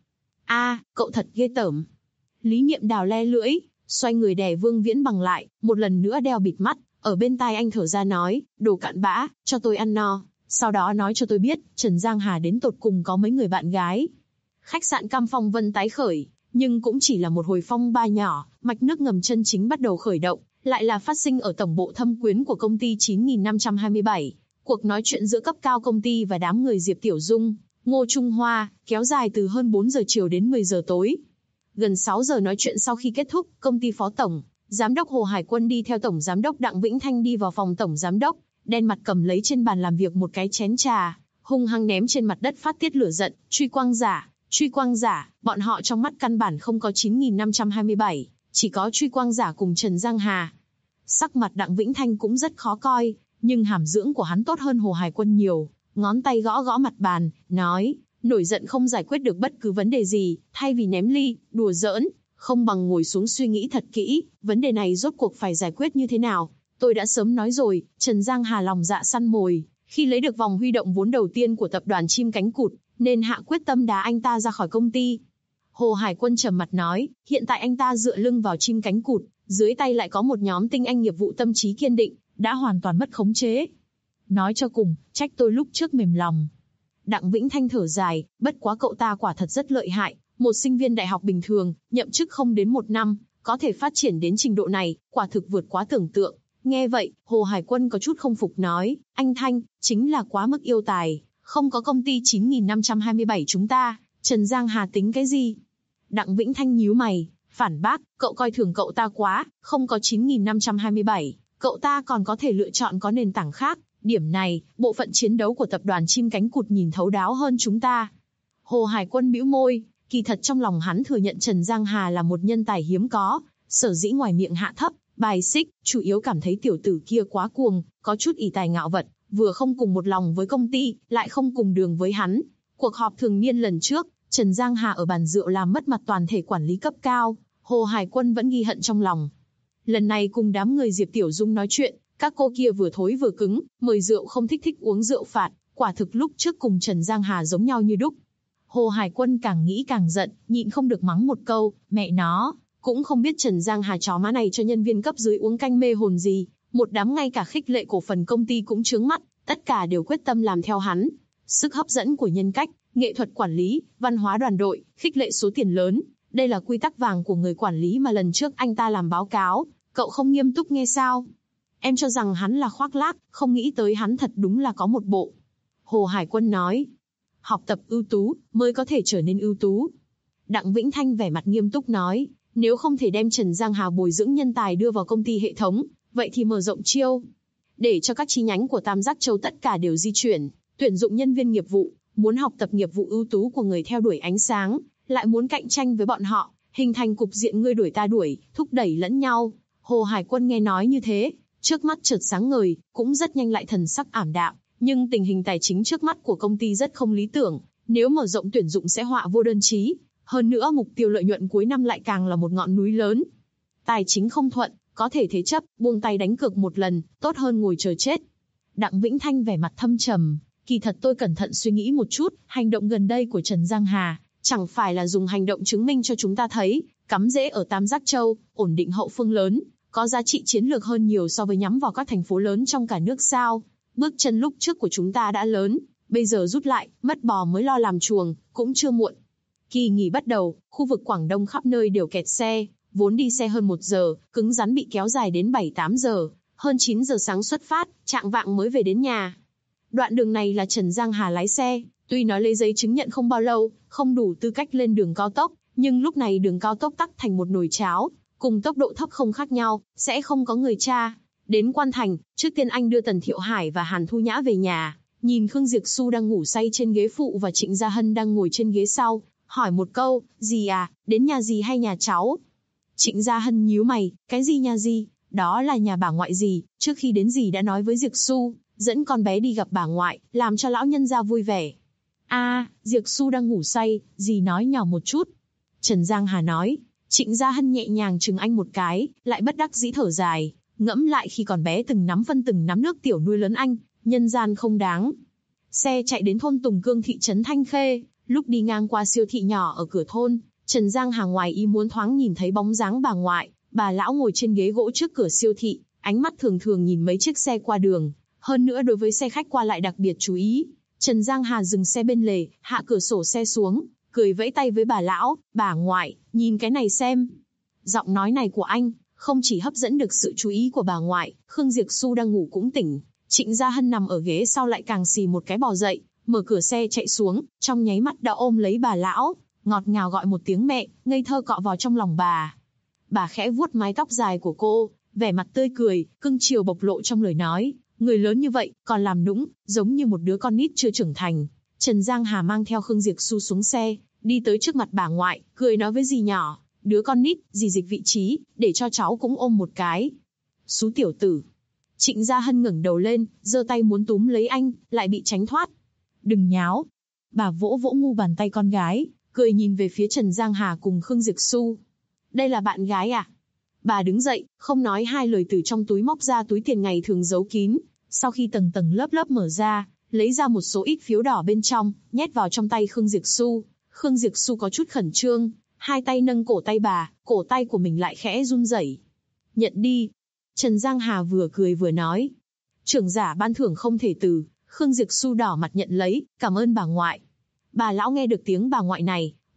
Cậu thật ghê tởm. Lý Niệm Đào le lưỡi, xoay người đè Vương Viễn Bằng lại, một lần nữa đeo bịt mắt. Ở bên tai anh thở ra nói, đồ cặn bã, cho tôi ăn no, sau đó nói cho tôi biết, Trần Giang Hà đến tột cùng có mấy người bạn gái. Khách sạn Cam Phong Vân tái khởi, nhưng cũng chỉ là một hồi phong ba nhỏ, mạch nước ngầm chân chính bắt đầu khởi động, lại là phát sinh ở tổng bộ thâm quyến của công ty 9527. Cuộc nói chuyện giữa cấp cao công ty và đám người Diệp Tiểu Dung, Ngô Trung Hoa, kéo dài từ hơn 4 giờ chiều đến 10 giờ tối. Gần 6 giờ nói chuyện sau khi kết thúc, công ty phó tổng, Giám đốc Hồ Hải Quân đi theo Tổng Giám đốc Đặng Vĩnh Thanh đi vào phòng Tổng Giám đốc, đen mặt cầm lấy trên bàn làm việc một cái chén trà, hung hăng ném trên mặt đất phát tiết lửa giận, truy quang giả, bọn họ trong mắt căn bản không có 9527, chỉ có truy quang giả cùng Trần Giang Hà. Sắc mặt Đặng Vĩnh Thanh cũng rất khó coi, nhưng hàm dưỡng của hắn tốt hơn Hồ Hải Quân nhiều, ngón tay gõ gõ mặt bàn, nói, nổi giận không giải quyết được bất cứ vấn đề gì, thay vì ném ly, đùa giỡn, không bằng ngồi xuống suy nghĩ thật kỹ, vấn đề này rốt cuộc phải giải quyết như thế nào. Tôi đã sớm nói rồi, Trần Giang Hà lòng dạ săn mồi, khi lấy được vòng huy động vốn đầu tiên của tập đoàn Chim Cánh Cụt, nên hạ quyết tâm đá anh ta ra khỏi công ty. Hồ Hải Quân trầm mặt nói, hiện tại anh ta dựa lưng vào Chim Cánh Cụt, dưới tay lại có một nhóm tinh anh nghiệp vụ tâm trí kiên định, đã hoàn toàn mất khống chế. Nói cho cùng, trách tôi lúc trước mềm lòng. Đặng Vĩnh Thanh thở dài, bất quá cậu ta quả thật rất lợi hại, Một sinh viên đại học bình thường, nhậm chức không đến 1 năm, có thể phát triển đến trình độ này, quả thực vượt quá tưởng tượng. Nghe vậy, Hồ Hải Quân có chút không phục nói, anh Thanh, chính là quá mức yêu tài, không có công ty 9527 chúng ta, Trần Giang Hà tính cái gì? Đặng Vĩnh Thanh nhíu mày, phản bác, cậu coi thường cậu ta quá, không có 9527, cậu ta còn có thể lựa chọn có nền tảng khác, điểm này, bộ phận chiến đấu của tập đoàn Chim Cánh Cụt nhìn thấu đáo hơn chúng ta. Hồ Hải Quân bĩu môi, kỳ thật trong lòng hắn thừa nhận Trần Giang Hà là một nhân tài hiếm có, sở dĩ ngoài miệng hạ thấp, bài xích, chủ yếu cảm thấy tiểu tử kia quá cuồng, có chút ỷ tài ngạo vật, vừa không cùng một lòng với công ty, lại không cùng đường với hắn. Cuộc họp thường niên lần trước, Trần Giang Hà ở bàn rượu làm mất mặt toàn thể quản lý cấp cao, Hồ Hải Quân vẫn ghi hận trong lòng. Lần này cùng đám người Diệp Tiểu Dung nói chuyện, các cô kia vừa thối vừa cứng, mời rượu không thích uống rượu phạt, quả thực lúc trước cùng Trần Giang Hà giống nhau như đúc. Hồ Hải Quân càng nghĩ càng giận, nhịn không được mắng một câu, mẹ nó, cũng không biết Trần Giang Hà chó má này cho nhân viên cấp dưới uống canh mê hồn gì, một đám ngay cả khích lệ cổ phần công ty cũng trướng mắt, tất cả đều quyết tâm làm theo hắn. Sức hấp dẫn của nhân cách, nghệ thuật quản lý, văn hóa đoàn đội, khích lệ số tiền lớn, đây là quy tắc vàng của người quản lý mà lần trước anh ta làm báo cáo, cậu không nghiêm túc nghe sao? Em cho rằng hắn là khoác lác, không nghĩ tới hắn thật đúng là có một bộ. Hồ Hải Quân nói, học tập ưu tú, mới có thể trở nên ưu tú. Đặng Vĩnh Thanh vẻ mặt nghiêm túc nói, nếu không thể đem Trần Giang Hà bồi dưỡng nhân tài đưa vào công ty hệ thống, vậy thì mở rộng chiêu. Để cho các chi nhánh của Tam Giác Châu tất cả đều di chuyển, tuyển dụng nhân viên nghiệp vụ, muốn học tập nghiệp vụ ưu tú của người theo đuổi ánh sáng, lại muốn cạnh tranh với bọn họ, hình thành cục diện ngươi đuổi ta đuổi, thúc đẩy lẫn nhau. Hồ Hải Quân nghe nói như thế, trước mắt chợt sáng ngời, cũng rất nhanh lại thần sắc ảm đạm, nhưng tình hình tài chính trước mắt của công ty rất không lý tưởng, nếu mở rộng tuyển dụng sẽ họa vô đơn chí, hơn nữa mục tiêu lợi nhuận cuối năm lại càng là một ngọn núi lớn. Tài chính không thuận, có thể thế chấp, buông tay đánh cược một lần, tốt hơn ngồi chờ chết. Đặng Vĩnh Thanh vẻ mặt thâm trầm, kỳ thật tôi cẩn thận suy nghĩ một chút, hành động gần đây của Trần Giang Hà, chẳng phải là dùng hành động chứng minh cho chúng ta thấy, cắm rễ ở Tam Giác Châu, ổn định hậu phương lớn, có giá trị chiến lược hơn nhiều so với nhắm vào các thành phố lớn trong cả nước sao. Bước chân lúc trước của chúng ta đã lớn, bây giờ rút lại, mất bò mới lo làm chuồng, cũng chưa muộn. Kỳ nghỉ bắt đầu, khu vực Quảng Đông khắp nơi đều kẹt xe, vốn đi xe hơn 1 giờ, cứng rắn bị kéo dài đến 7-8 giờ, hơn 9 giờ sáng xuất phát, chạng vạng mới về đến nhà. Đoạn đường này là Trần Giang Hà lái xe, tuy nói lấy giấy chứng nhận không bao lâu, không đủ tư cách lên đường cao tốc, nhưng lúc này đường cao tốc tắc thành một nồi cháo, cùng tốc độ thấp không khác nhau, sẽ không có người tra. Đến Quan Thành, trước tiên anh đưa Tần Thiệu Hải và Hàn Thu Nhã về nhà, nhìn Khương Diệp Xu đang ngủ say trên ghế phụ và Trịnh Gia Hân đang ngồi trên ghế sau, hỏi một câu, dì à, đến nhà dì hay nhà cháu? Trịnh Gia Hân nhíu mày, cái gì nhà dì? Đó là nhà bà ngoại dì, trước khi đến dì đã nói với Diệp Xu, dẫn con bé đi gặp bà ngoại, làm cho lão nhân gia vui vẻ. Diệp Xu đang ngủ say, dì nói nhỏ một chút. Trần Giang Hà nói. Trịnh Gia Hân nhẹ nhàng chừng anh một cái, lại bất đắc dĩ thở dài, ngẫm lại khi còn bé từng nắm phân từng nắm nước tiểu nuôi lớn anh, nhân gian không đáng. Xe chạy đến thôn Tùng Cương thị trấn Thanh Khê, lúc đi ngang qua siêu thị nhỏ ở cửa thôn, Trần Giang Hà ngoài ý muốn thoáng nhìn thấy bóng dáng bà ngoại, bà lão ngồi trên ghế gỗ trước cửa siêu thị, ánh mắt thường thường nhìn mấy chiếc xe qua đường, hơn nữa đối với xe khách qua lại đặc biệt chú ý. Trần Giang Hà dừng xe bên lề, hạ cửa sổ xe xuống, cười vẫy tay với bà lão, bà ngoại, nhìn cái này xem. Giọng nói này của anh, không chỉ hấp dẫn được sự chú ý của bà ngoại, Khương Diệp Xu đang ngủ cũng tỉnh. Trịnh Gia Hân nằm ở ghế sau lại càng xì một cái bò dậy, mở cửa xe chạy xuống, trong nháy mắt đã ôm lấy bà lão, ngọt ngào gọi một tiếng mẹ, ngây thơ cọ vào trong lòng bà. Bà khẽ vuốt mái tóc dài của cô, vẻ mặt tươi cười, cưng chiều bộc lộ trong lời nói, người lớn như vậy, còn làm nũng, giống như một đứa con nít chưa trưởng thành. Trần Giang Hà mang theo Khương Diệp Xu xuống xe, đi tới trước mặt bà ngoại, cười nói với dì nhỏ, đứa con nít, dì dịch vị trí, để cho cháu cũng ôm một cái. Xú tiểu tử. Trịnh Gia Hân ngẩng đầu lên, giơ tay muốn túm lấy anh, lại bị tránh thoát. Đừng nháo. Bà vỗ vỗ ngu bàn tay con gái, cười nhìn về phía Trần Giang Hà cùng Khương Diệp Xu. Đây là bạn gái à? Bà đứng dậy, không nói hai lời từ trong túi móc ra túi tiền ngày thường giấu kín, sau khi tầng tầng lớp lớp mở ra, lấy ra một số ít phiếu đỏ bên trong, nhét vào trong tay Khương Diệp Xu. Khương Diệp Xu có chút khẩn trương, hai tay nâng cổ tay bà, cổ tay của mình lại khẽ run rẩy. Nhận đi. Trần Giang Hà vừa cười vừa nói. Trưởng giả ban thưởng không thể từ. Khương Diệp Xu đỏ mặt nhận lấy, cảm ơn bà ngoại. Bà lão nghe được tiếng bà ngoại này,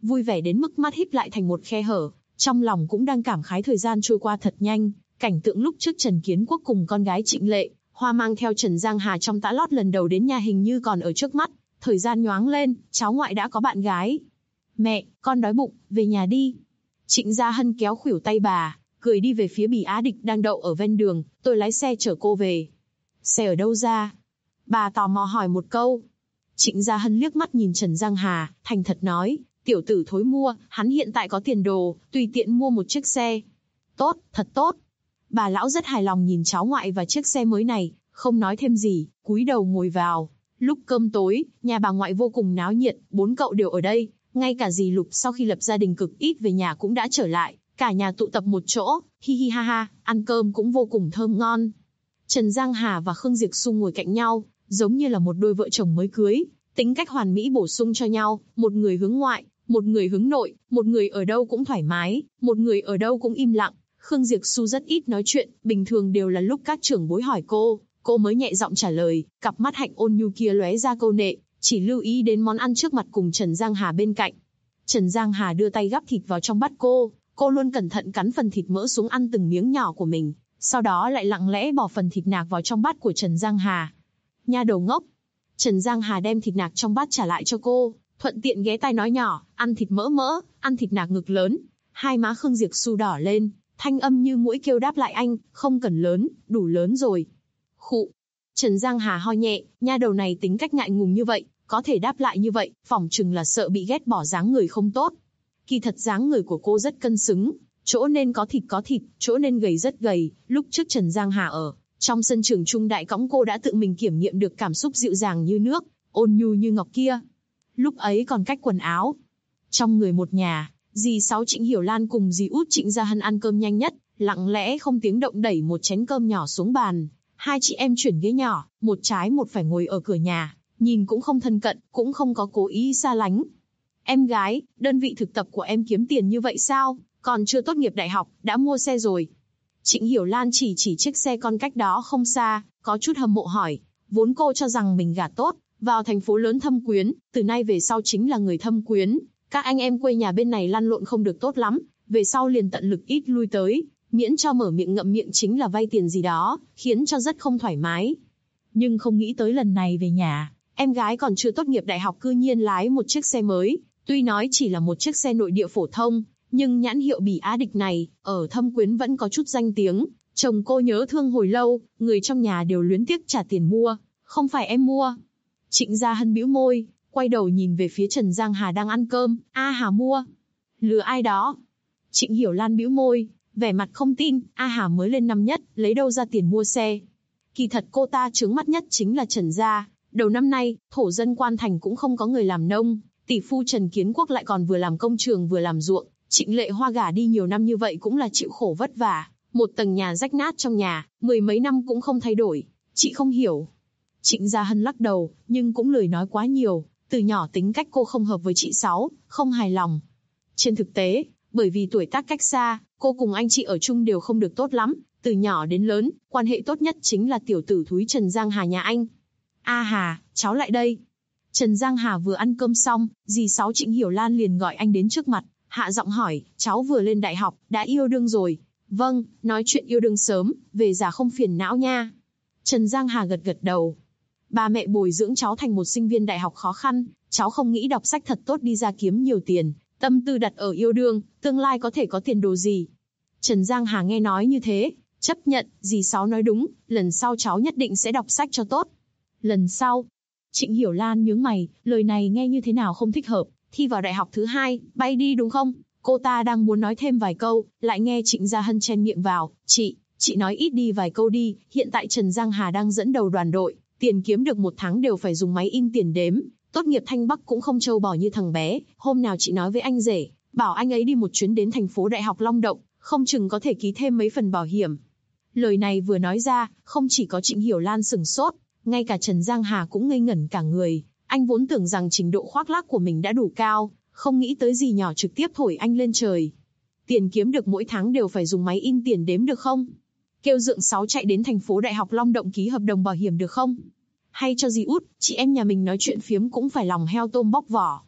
vui vẻ đến mức mắt híp lại thành một khe hở, trong lòng cũng đang cảm khái thời gian trôi qua thật nhanh, cảnh tượng lúc trước Trần Kiến Quốc cùng con gái Trịnh Lệ Hoa mang theo Trần Giang Hà trong tã lót lần đầu đến nhà hình như còn ở trước mắt, thời gian nhoáng lên, cháu ngoại đã có bạn gái. Mẹ, con đói bụng, về nhà đi. Trịnh Gia Hân kéo khuỷu tay bà, cười đi về phía Bỉ Á Địch đang đậu ở ven đường, tôi lái xe chở cô về. Xe ở đâu ra? Bà tò mò hỏi một câu. Trịnh Gia Hân liếc mắt nhìn Trần Giang Hà, thành thật nói, tiểu tử thối mua, hắn hiện tại có tiền đồ, tùy tiện mua một chiếc xe. Tốt, thật tốt. Bà lão rất hài lòng nhìn cháu ngoại và chiếc xe mới này, không nói thêm gì, cúi đầu ngồi vào. Lúc cơm tối, nhà bà ngoại vô cùng náo nhiệt, 4 cậu đều ở đây, ngay cả dì Lục sau khi lập gia đình cực ít về nhà cũng đã trở lại, cả nhà tụ tập một chỗ, hi hi ha ha, ăn cơm cũng vô cùng thơm ngon. Trần Giang Hà và Khương Diệp Xu ngồi cạnh nhau, giống như là một đôi vợ chồng mới cưới, tính cách hoàn mỹ bổ sung cho nhau, một người hướng ngoại, một người hướng nội, một người ở đâu cũng thoải mái, một người ở đâu cũng im lặng. Khương Diệp Xu rất ít nói chuyện, bình thường đều là lúc các trưởng bối hỏi cô mới nhẹ giọng trả lời, cặp mắt hạnh ôn nhu kia lóe ra câu nệ, chỉ lưu ý đến món ăn trước mặt cùng Trần Giang Hà bên cạnh. Trần Giang Hà đưa tay gắp thịt vào trong bát cô luôn cẩn thận cắn phần thịt mỡ xuống ăn từng miếng nhỏ của mình, sau đó lại lặng lẽ bỏ phần thịt nạc vào trong bát của Trần Giang Hà. Nha đầu ngốc. Trần Giang Hà đem thịt nạc trong bát trả lại cho cô, thuận tiện ghé tai nói nhỏ, ăn thịt mỡ, ăn thịt nạc ngực lớn. Hai má Khương Diệp Xu đỏ lên, thanh âm như mũi kêu đáp lại anh, không cần lớn, đủ lớn rồi. Khụ. Trần Giang Hà ho nhẹ, nha đầu này tính cách ngại ngùng như vậy, có thể đáp lại như vậy, phỏng chừng là sợ bị ghét bỏ dáng người không tốt. Kỳ thật dáng người của cô rất cân xứng, chỗ nên có thịt, chỗ nên gầy rất gầy. Lúc trước Trần Giang Hà ở trong sân trường trung đại cõng cô đã tự mình kiểm nghiệm được cảm xúc dịu dàng như nước, ôn nhu như ngọc kia. Lúc ấy còn cách quần áo. Trong người một nhà, dì Sáu Trịnh Hiểu Lan cùng dì Út Trịnh Gia Hân ăn cơm nhanh nhất, lặng lẽ không tiếng động đẩy một chén cơm nhỏ xuống bàn. Hai chị em chuyển ghế nhỏ, một trái một phải ngồi ở cửa nhà, nhìn cũng không thân cận, cũng không có cố ý xa lánh. Em gái, đơn vị thực tập của em kiếm tiền như vậy sao? Còn chưa tốt nghiệp đại học, đã mua xe rồi. Trịnh Hiểu Lan chỉ chiếc xe con cách đó không xa, có chút hâm mộ hỏi. Vốn cô cho rằng mình gả tốt, vào thành phố lớn Thâm Quyến, từ nay về sau chính là người Thâm Quyến. Các anh em quê nhà bên này lăn lộn không được tốt lắm, về sau liền tận lực ít lui tới, miễn cho mở miệng ngậm miệng chính là vay tiền gì đó, khiến cho rất không thoải mái. Nhưng không nghĩ tới lần này về nhà, em gái còn chưa tốt nghiệp đại học cư nhiên lái một chiếc xe mới, tuy nói chỉ là một chiếc xe nội địa phổ thông, nhưng nhãn hiệu Bỉ Á Địch này, ở Thâm Quyến vẫn có chút danh tiếng, chồng cô nhớ thương hồi lâu, người trong nhà đều luyến tiếc trả tiền mua, không phải em mua. Trịnh Gia Hân bĩu môi, quay đầu nhìn về phía Trần Giang Hà đang ăn cơm, A Hà mua. Lừa ai đó? Trịnh Hiểu Lan bĩu môi, vẻ mặt không tin, A Hà mới lên năm nhất, lấy đâu ra tiền mua xe. Kỳ thật cô ta trướng mắt nhất chính là Trần gia, đầu năm nay, thổ dân Quan Thành cũng không có người làm nông, tỷ phu Trần Kiến Quốc lại còn vừa làm công trường vừa làm ruộng, Trịnh Lệ Hoa gả đi nhiều năm như vậy cũng là chịu khổ vất vả, một tầng nhà rách nát trong nhà, 10 mấy năm cũng không thay đổi, chị không hiểu. Trịnh Gia Hân lắc đầu, nhưng cũng lười nói quá nhiều, từ nhỏ tính cách cô không hợp với chị Sáu, không hài lòng. Trên thực tế, bởi vì tuổi tác cách xa, cô cùng anh chị ở chung đều không được tốt lắm, từ nhỏ đến lớn, quan hệ tốt nhất chính là tiểu tử thúi Trần Giang Hà nhà anh. A Hà, cháu lại đây. Trần Giang Hà vừa ăn cơm xong, dì Sáu Trịnh Hiểu Lan liền gọi anh đến trước mặt, hạ giọng hỏi, cháu vừa lên đại học, đã yêu đương rồi. Vâng, nói chuyện yêu đương sớm, về già không phiền não nha. Trần Giang Hà gật gật đầu. Ba mẹ bồi dưỡng cháu thành một sinh viên đại học khó khăn, cháu không nghĩ đọc sách thật tốt đi ra kiếm nhiều tiền, tâm tư đặt ở yêu đương, tương lai có thể có tiền đồ gì. Trần Giang Hà nghe nói như thế, chấp nhận, dì Sáu nói đúng, lần sau cháu nhất định sẽ đọc sách cho tốt. Lần sau? Trịnh Hiểu Lan nhướng mày, lời này nghe như thế nào không thích hợp, thi vào đại học thứ 2, bay đi đúng không? Cô ta đang muốn nói thêm vài câu, lại nghe Trịnh Gia Hân chen miệng vào, chị nói ít đi vài câu đi, hiện tại Trần Giang Hà đang dẫn đầu đoàn đội, tiền kiếm được một tháng đều phải dùng máy in tiền đếm, tốt nghiệp Thanh Bắc cũng không trâu bò như thằng bé, hôm nào chị nói với anh rể, bảo anh ấy đi một chuyến đến thành phố Đại học Long Động, không chừng có thể ký thêm mấy phần bảo hiểm. Lời này vừa nói ra, không chỉ có Trịnh Hiểu Lan sửng sốt, ngay cả Trần Giang Hà cũng ngây ngẩn cả người, anh vốn tưởng rằng trình độ khoác lác của mình đã đủ cao, không nghĩ tới gì nhỏ trực tiếp thổi anh lên trời. Tiền kiếm được mỗi tháng đều phải dùng máy in tiền đếm được không? Kêu Dượng Sáu chạy đến thành phố Đại học Long Động ký hợp đồng bảo hiểm được không? Hay cho dì Út, chị em nhà mình nói chuyện phiếm cũng phải lòng heo tôm bóc vỏ.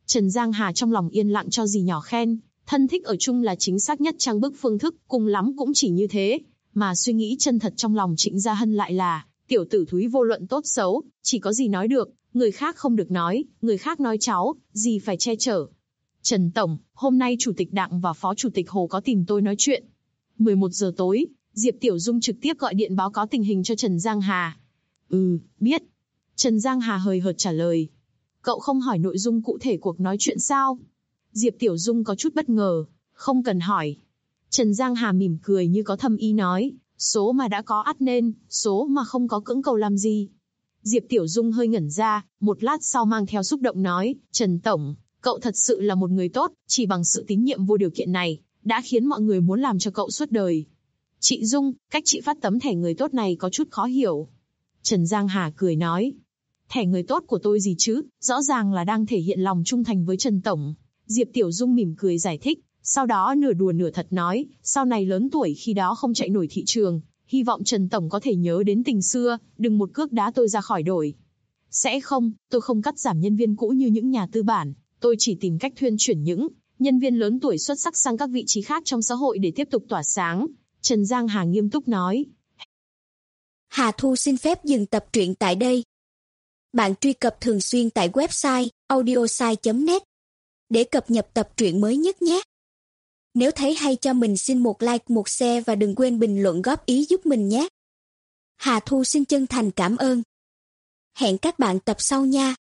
Trần Giang Hà trong lòng yên lặng cho dì nhỏ khen, thân thích ở chung là chính xác nhất trang bức phương thức, cùng lắm cũng chỉ như thế. Mà suy nghĩ chân thật trong lòng Trịnh Gia Hân lại là, tiểu tử thúi vô luận tốt xấu, chỉ có dì nói được, người khác không được nói, người khác nói cháu, dì phải che chở. Trần Tổng, hôm nay Chủ tịch Đặng và Phó Chủ tịch Hồ có tìm tôi nói chuyện. 11 giờ tối, Diệp Tiểu Dung trực tiếp gọi điện báo cáo tình hình cho Trần Giang Hà. Biết. Trần Giang Hà hời hợt trả lời. Cậu không hỏi nội dung cụ thể cuộc nói chuyện sao? Diệp Tiểu Dung có chút bất ngờ. Không cần hỏi. Trần Giang Hà mỉm cười như có thâm ý nói, số mà đã có ắt nên, số mà không có cưỡng cầu làm gì. Diệp Tiểu Dung hơi ngẩn ra, một lát sau mang theo xúc động nói, Trần Tổng, cậu thật sự là một người tốt, chỉ bằng sự tín nhiệm vô điều kiện này, đã khiến mọi người muốn làm cho cậu suốt đời. Chị Dung, cách chị phát tấm thẻ người tốt này có chút khó hiểu. Trần Giang Hà cười nói, thẻ người tốt của tôi gì chứ, rõ ràng là đang thể hiện lòng trung thành với Trần Tổng. Diệp Tiểu Dung mỉm cười giải thích, sau đó nửa đùa nửa thật nói, sau này lớn tuổi khi đó không chạy nổi thị trường, hy vọng Trần Tổng có thể nhớ đến tình xưa, đừng một cước đá tôi ra khỏi đổi. Sẽ không, tôi không cắt giảm nhân viên cũ như những nhà tư bản, tôi chỉ tìm cách thuyên chuyển những nhân viên lớn tuổi xuất sắc sang các vị trí khác trong xã hội để tiếp tục tỏa sáng. Trần Giang Hà nghiêm túc nói. Hà Thu xin phép dừng tập truyện tại đây. Bạn truy cập thường xuyên tại website audiosai.net để cập nhật tập truyện mới nhất nhé. Nếu thấy hay cho mình xin một like, một share và đừng quên bình luận góp ý giúp mình nhé. Hà Thu xin chân thành cảm ơn. Hẹn các bạn tập sau nha.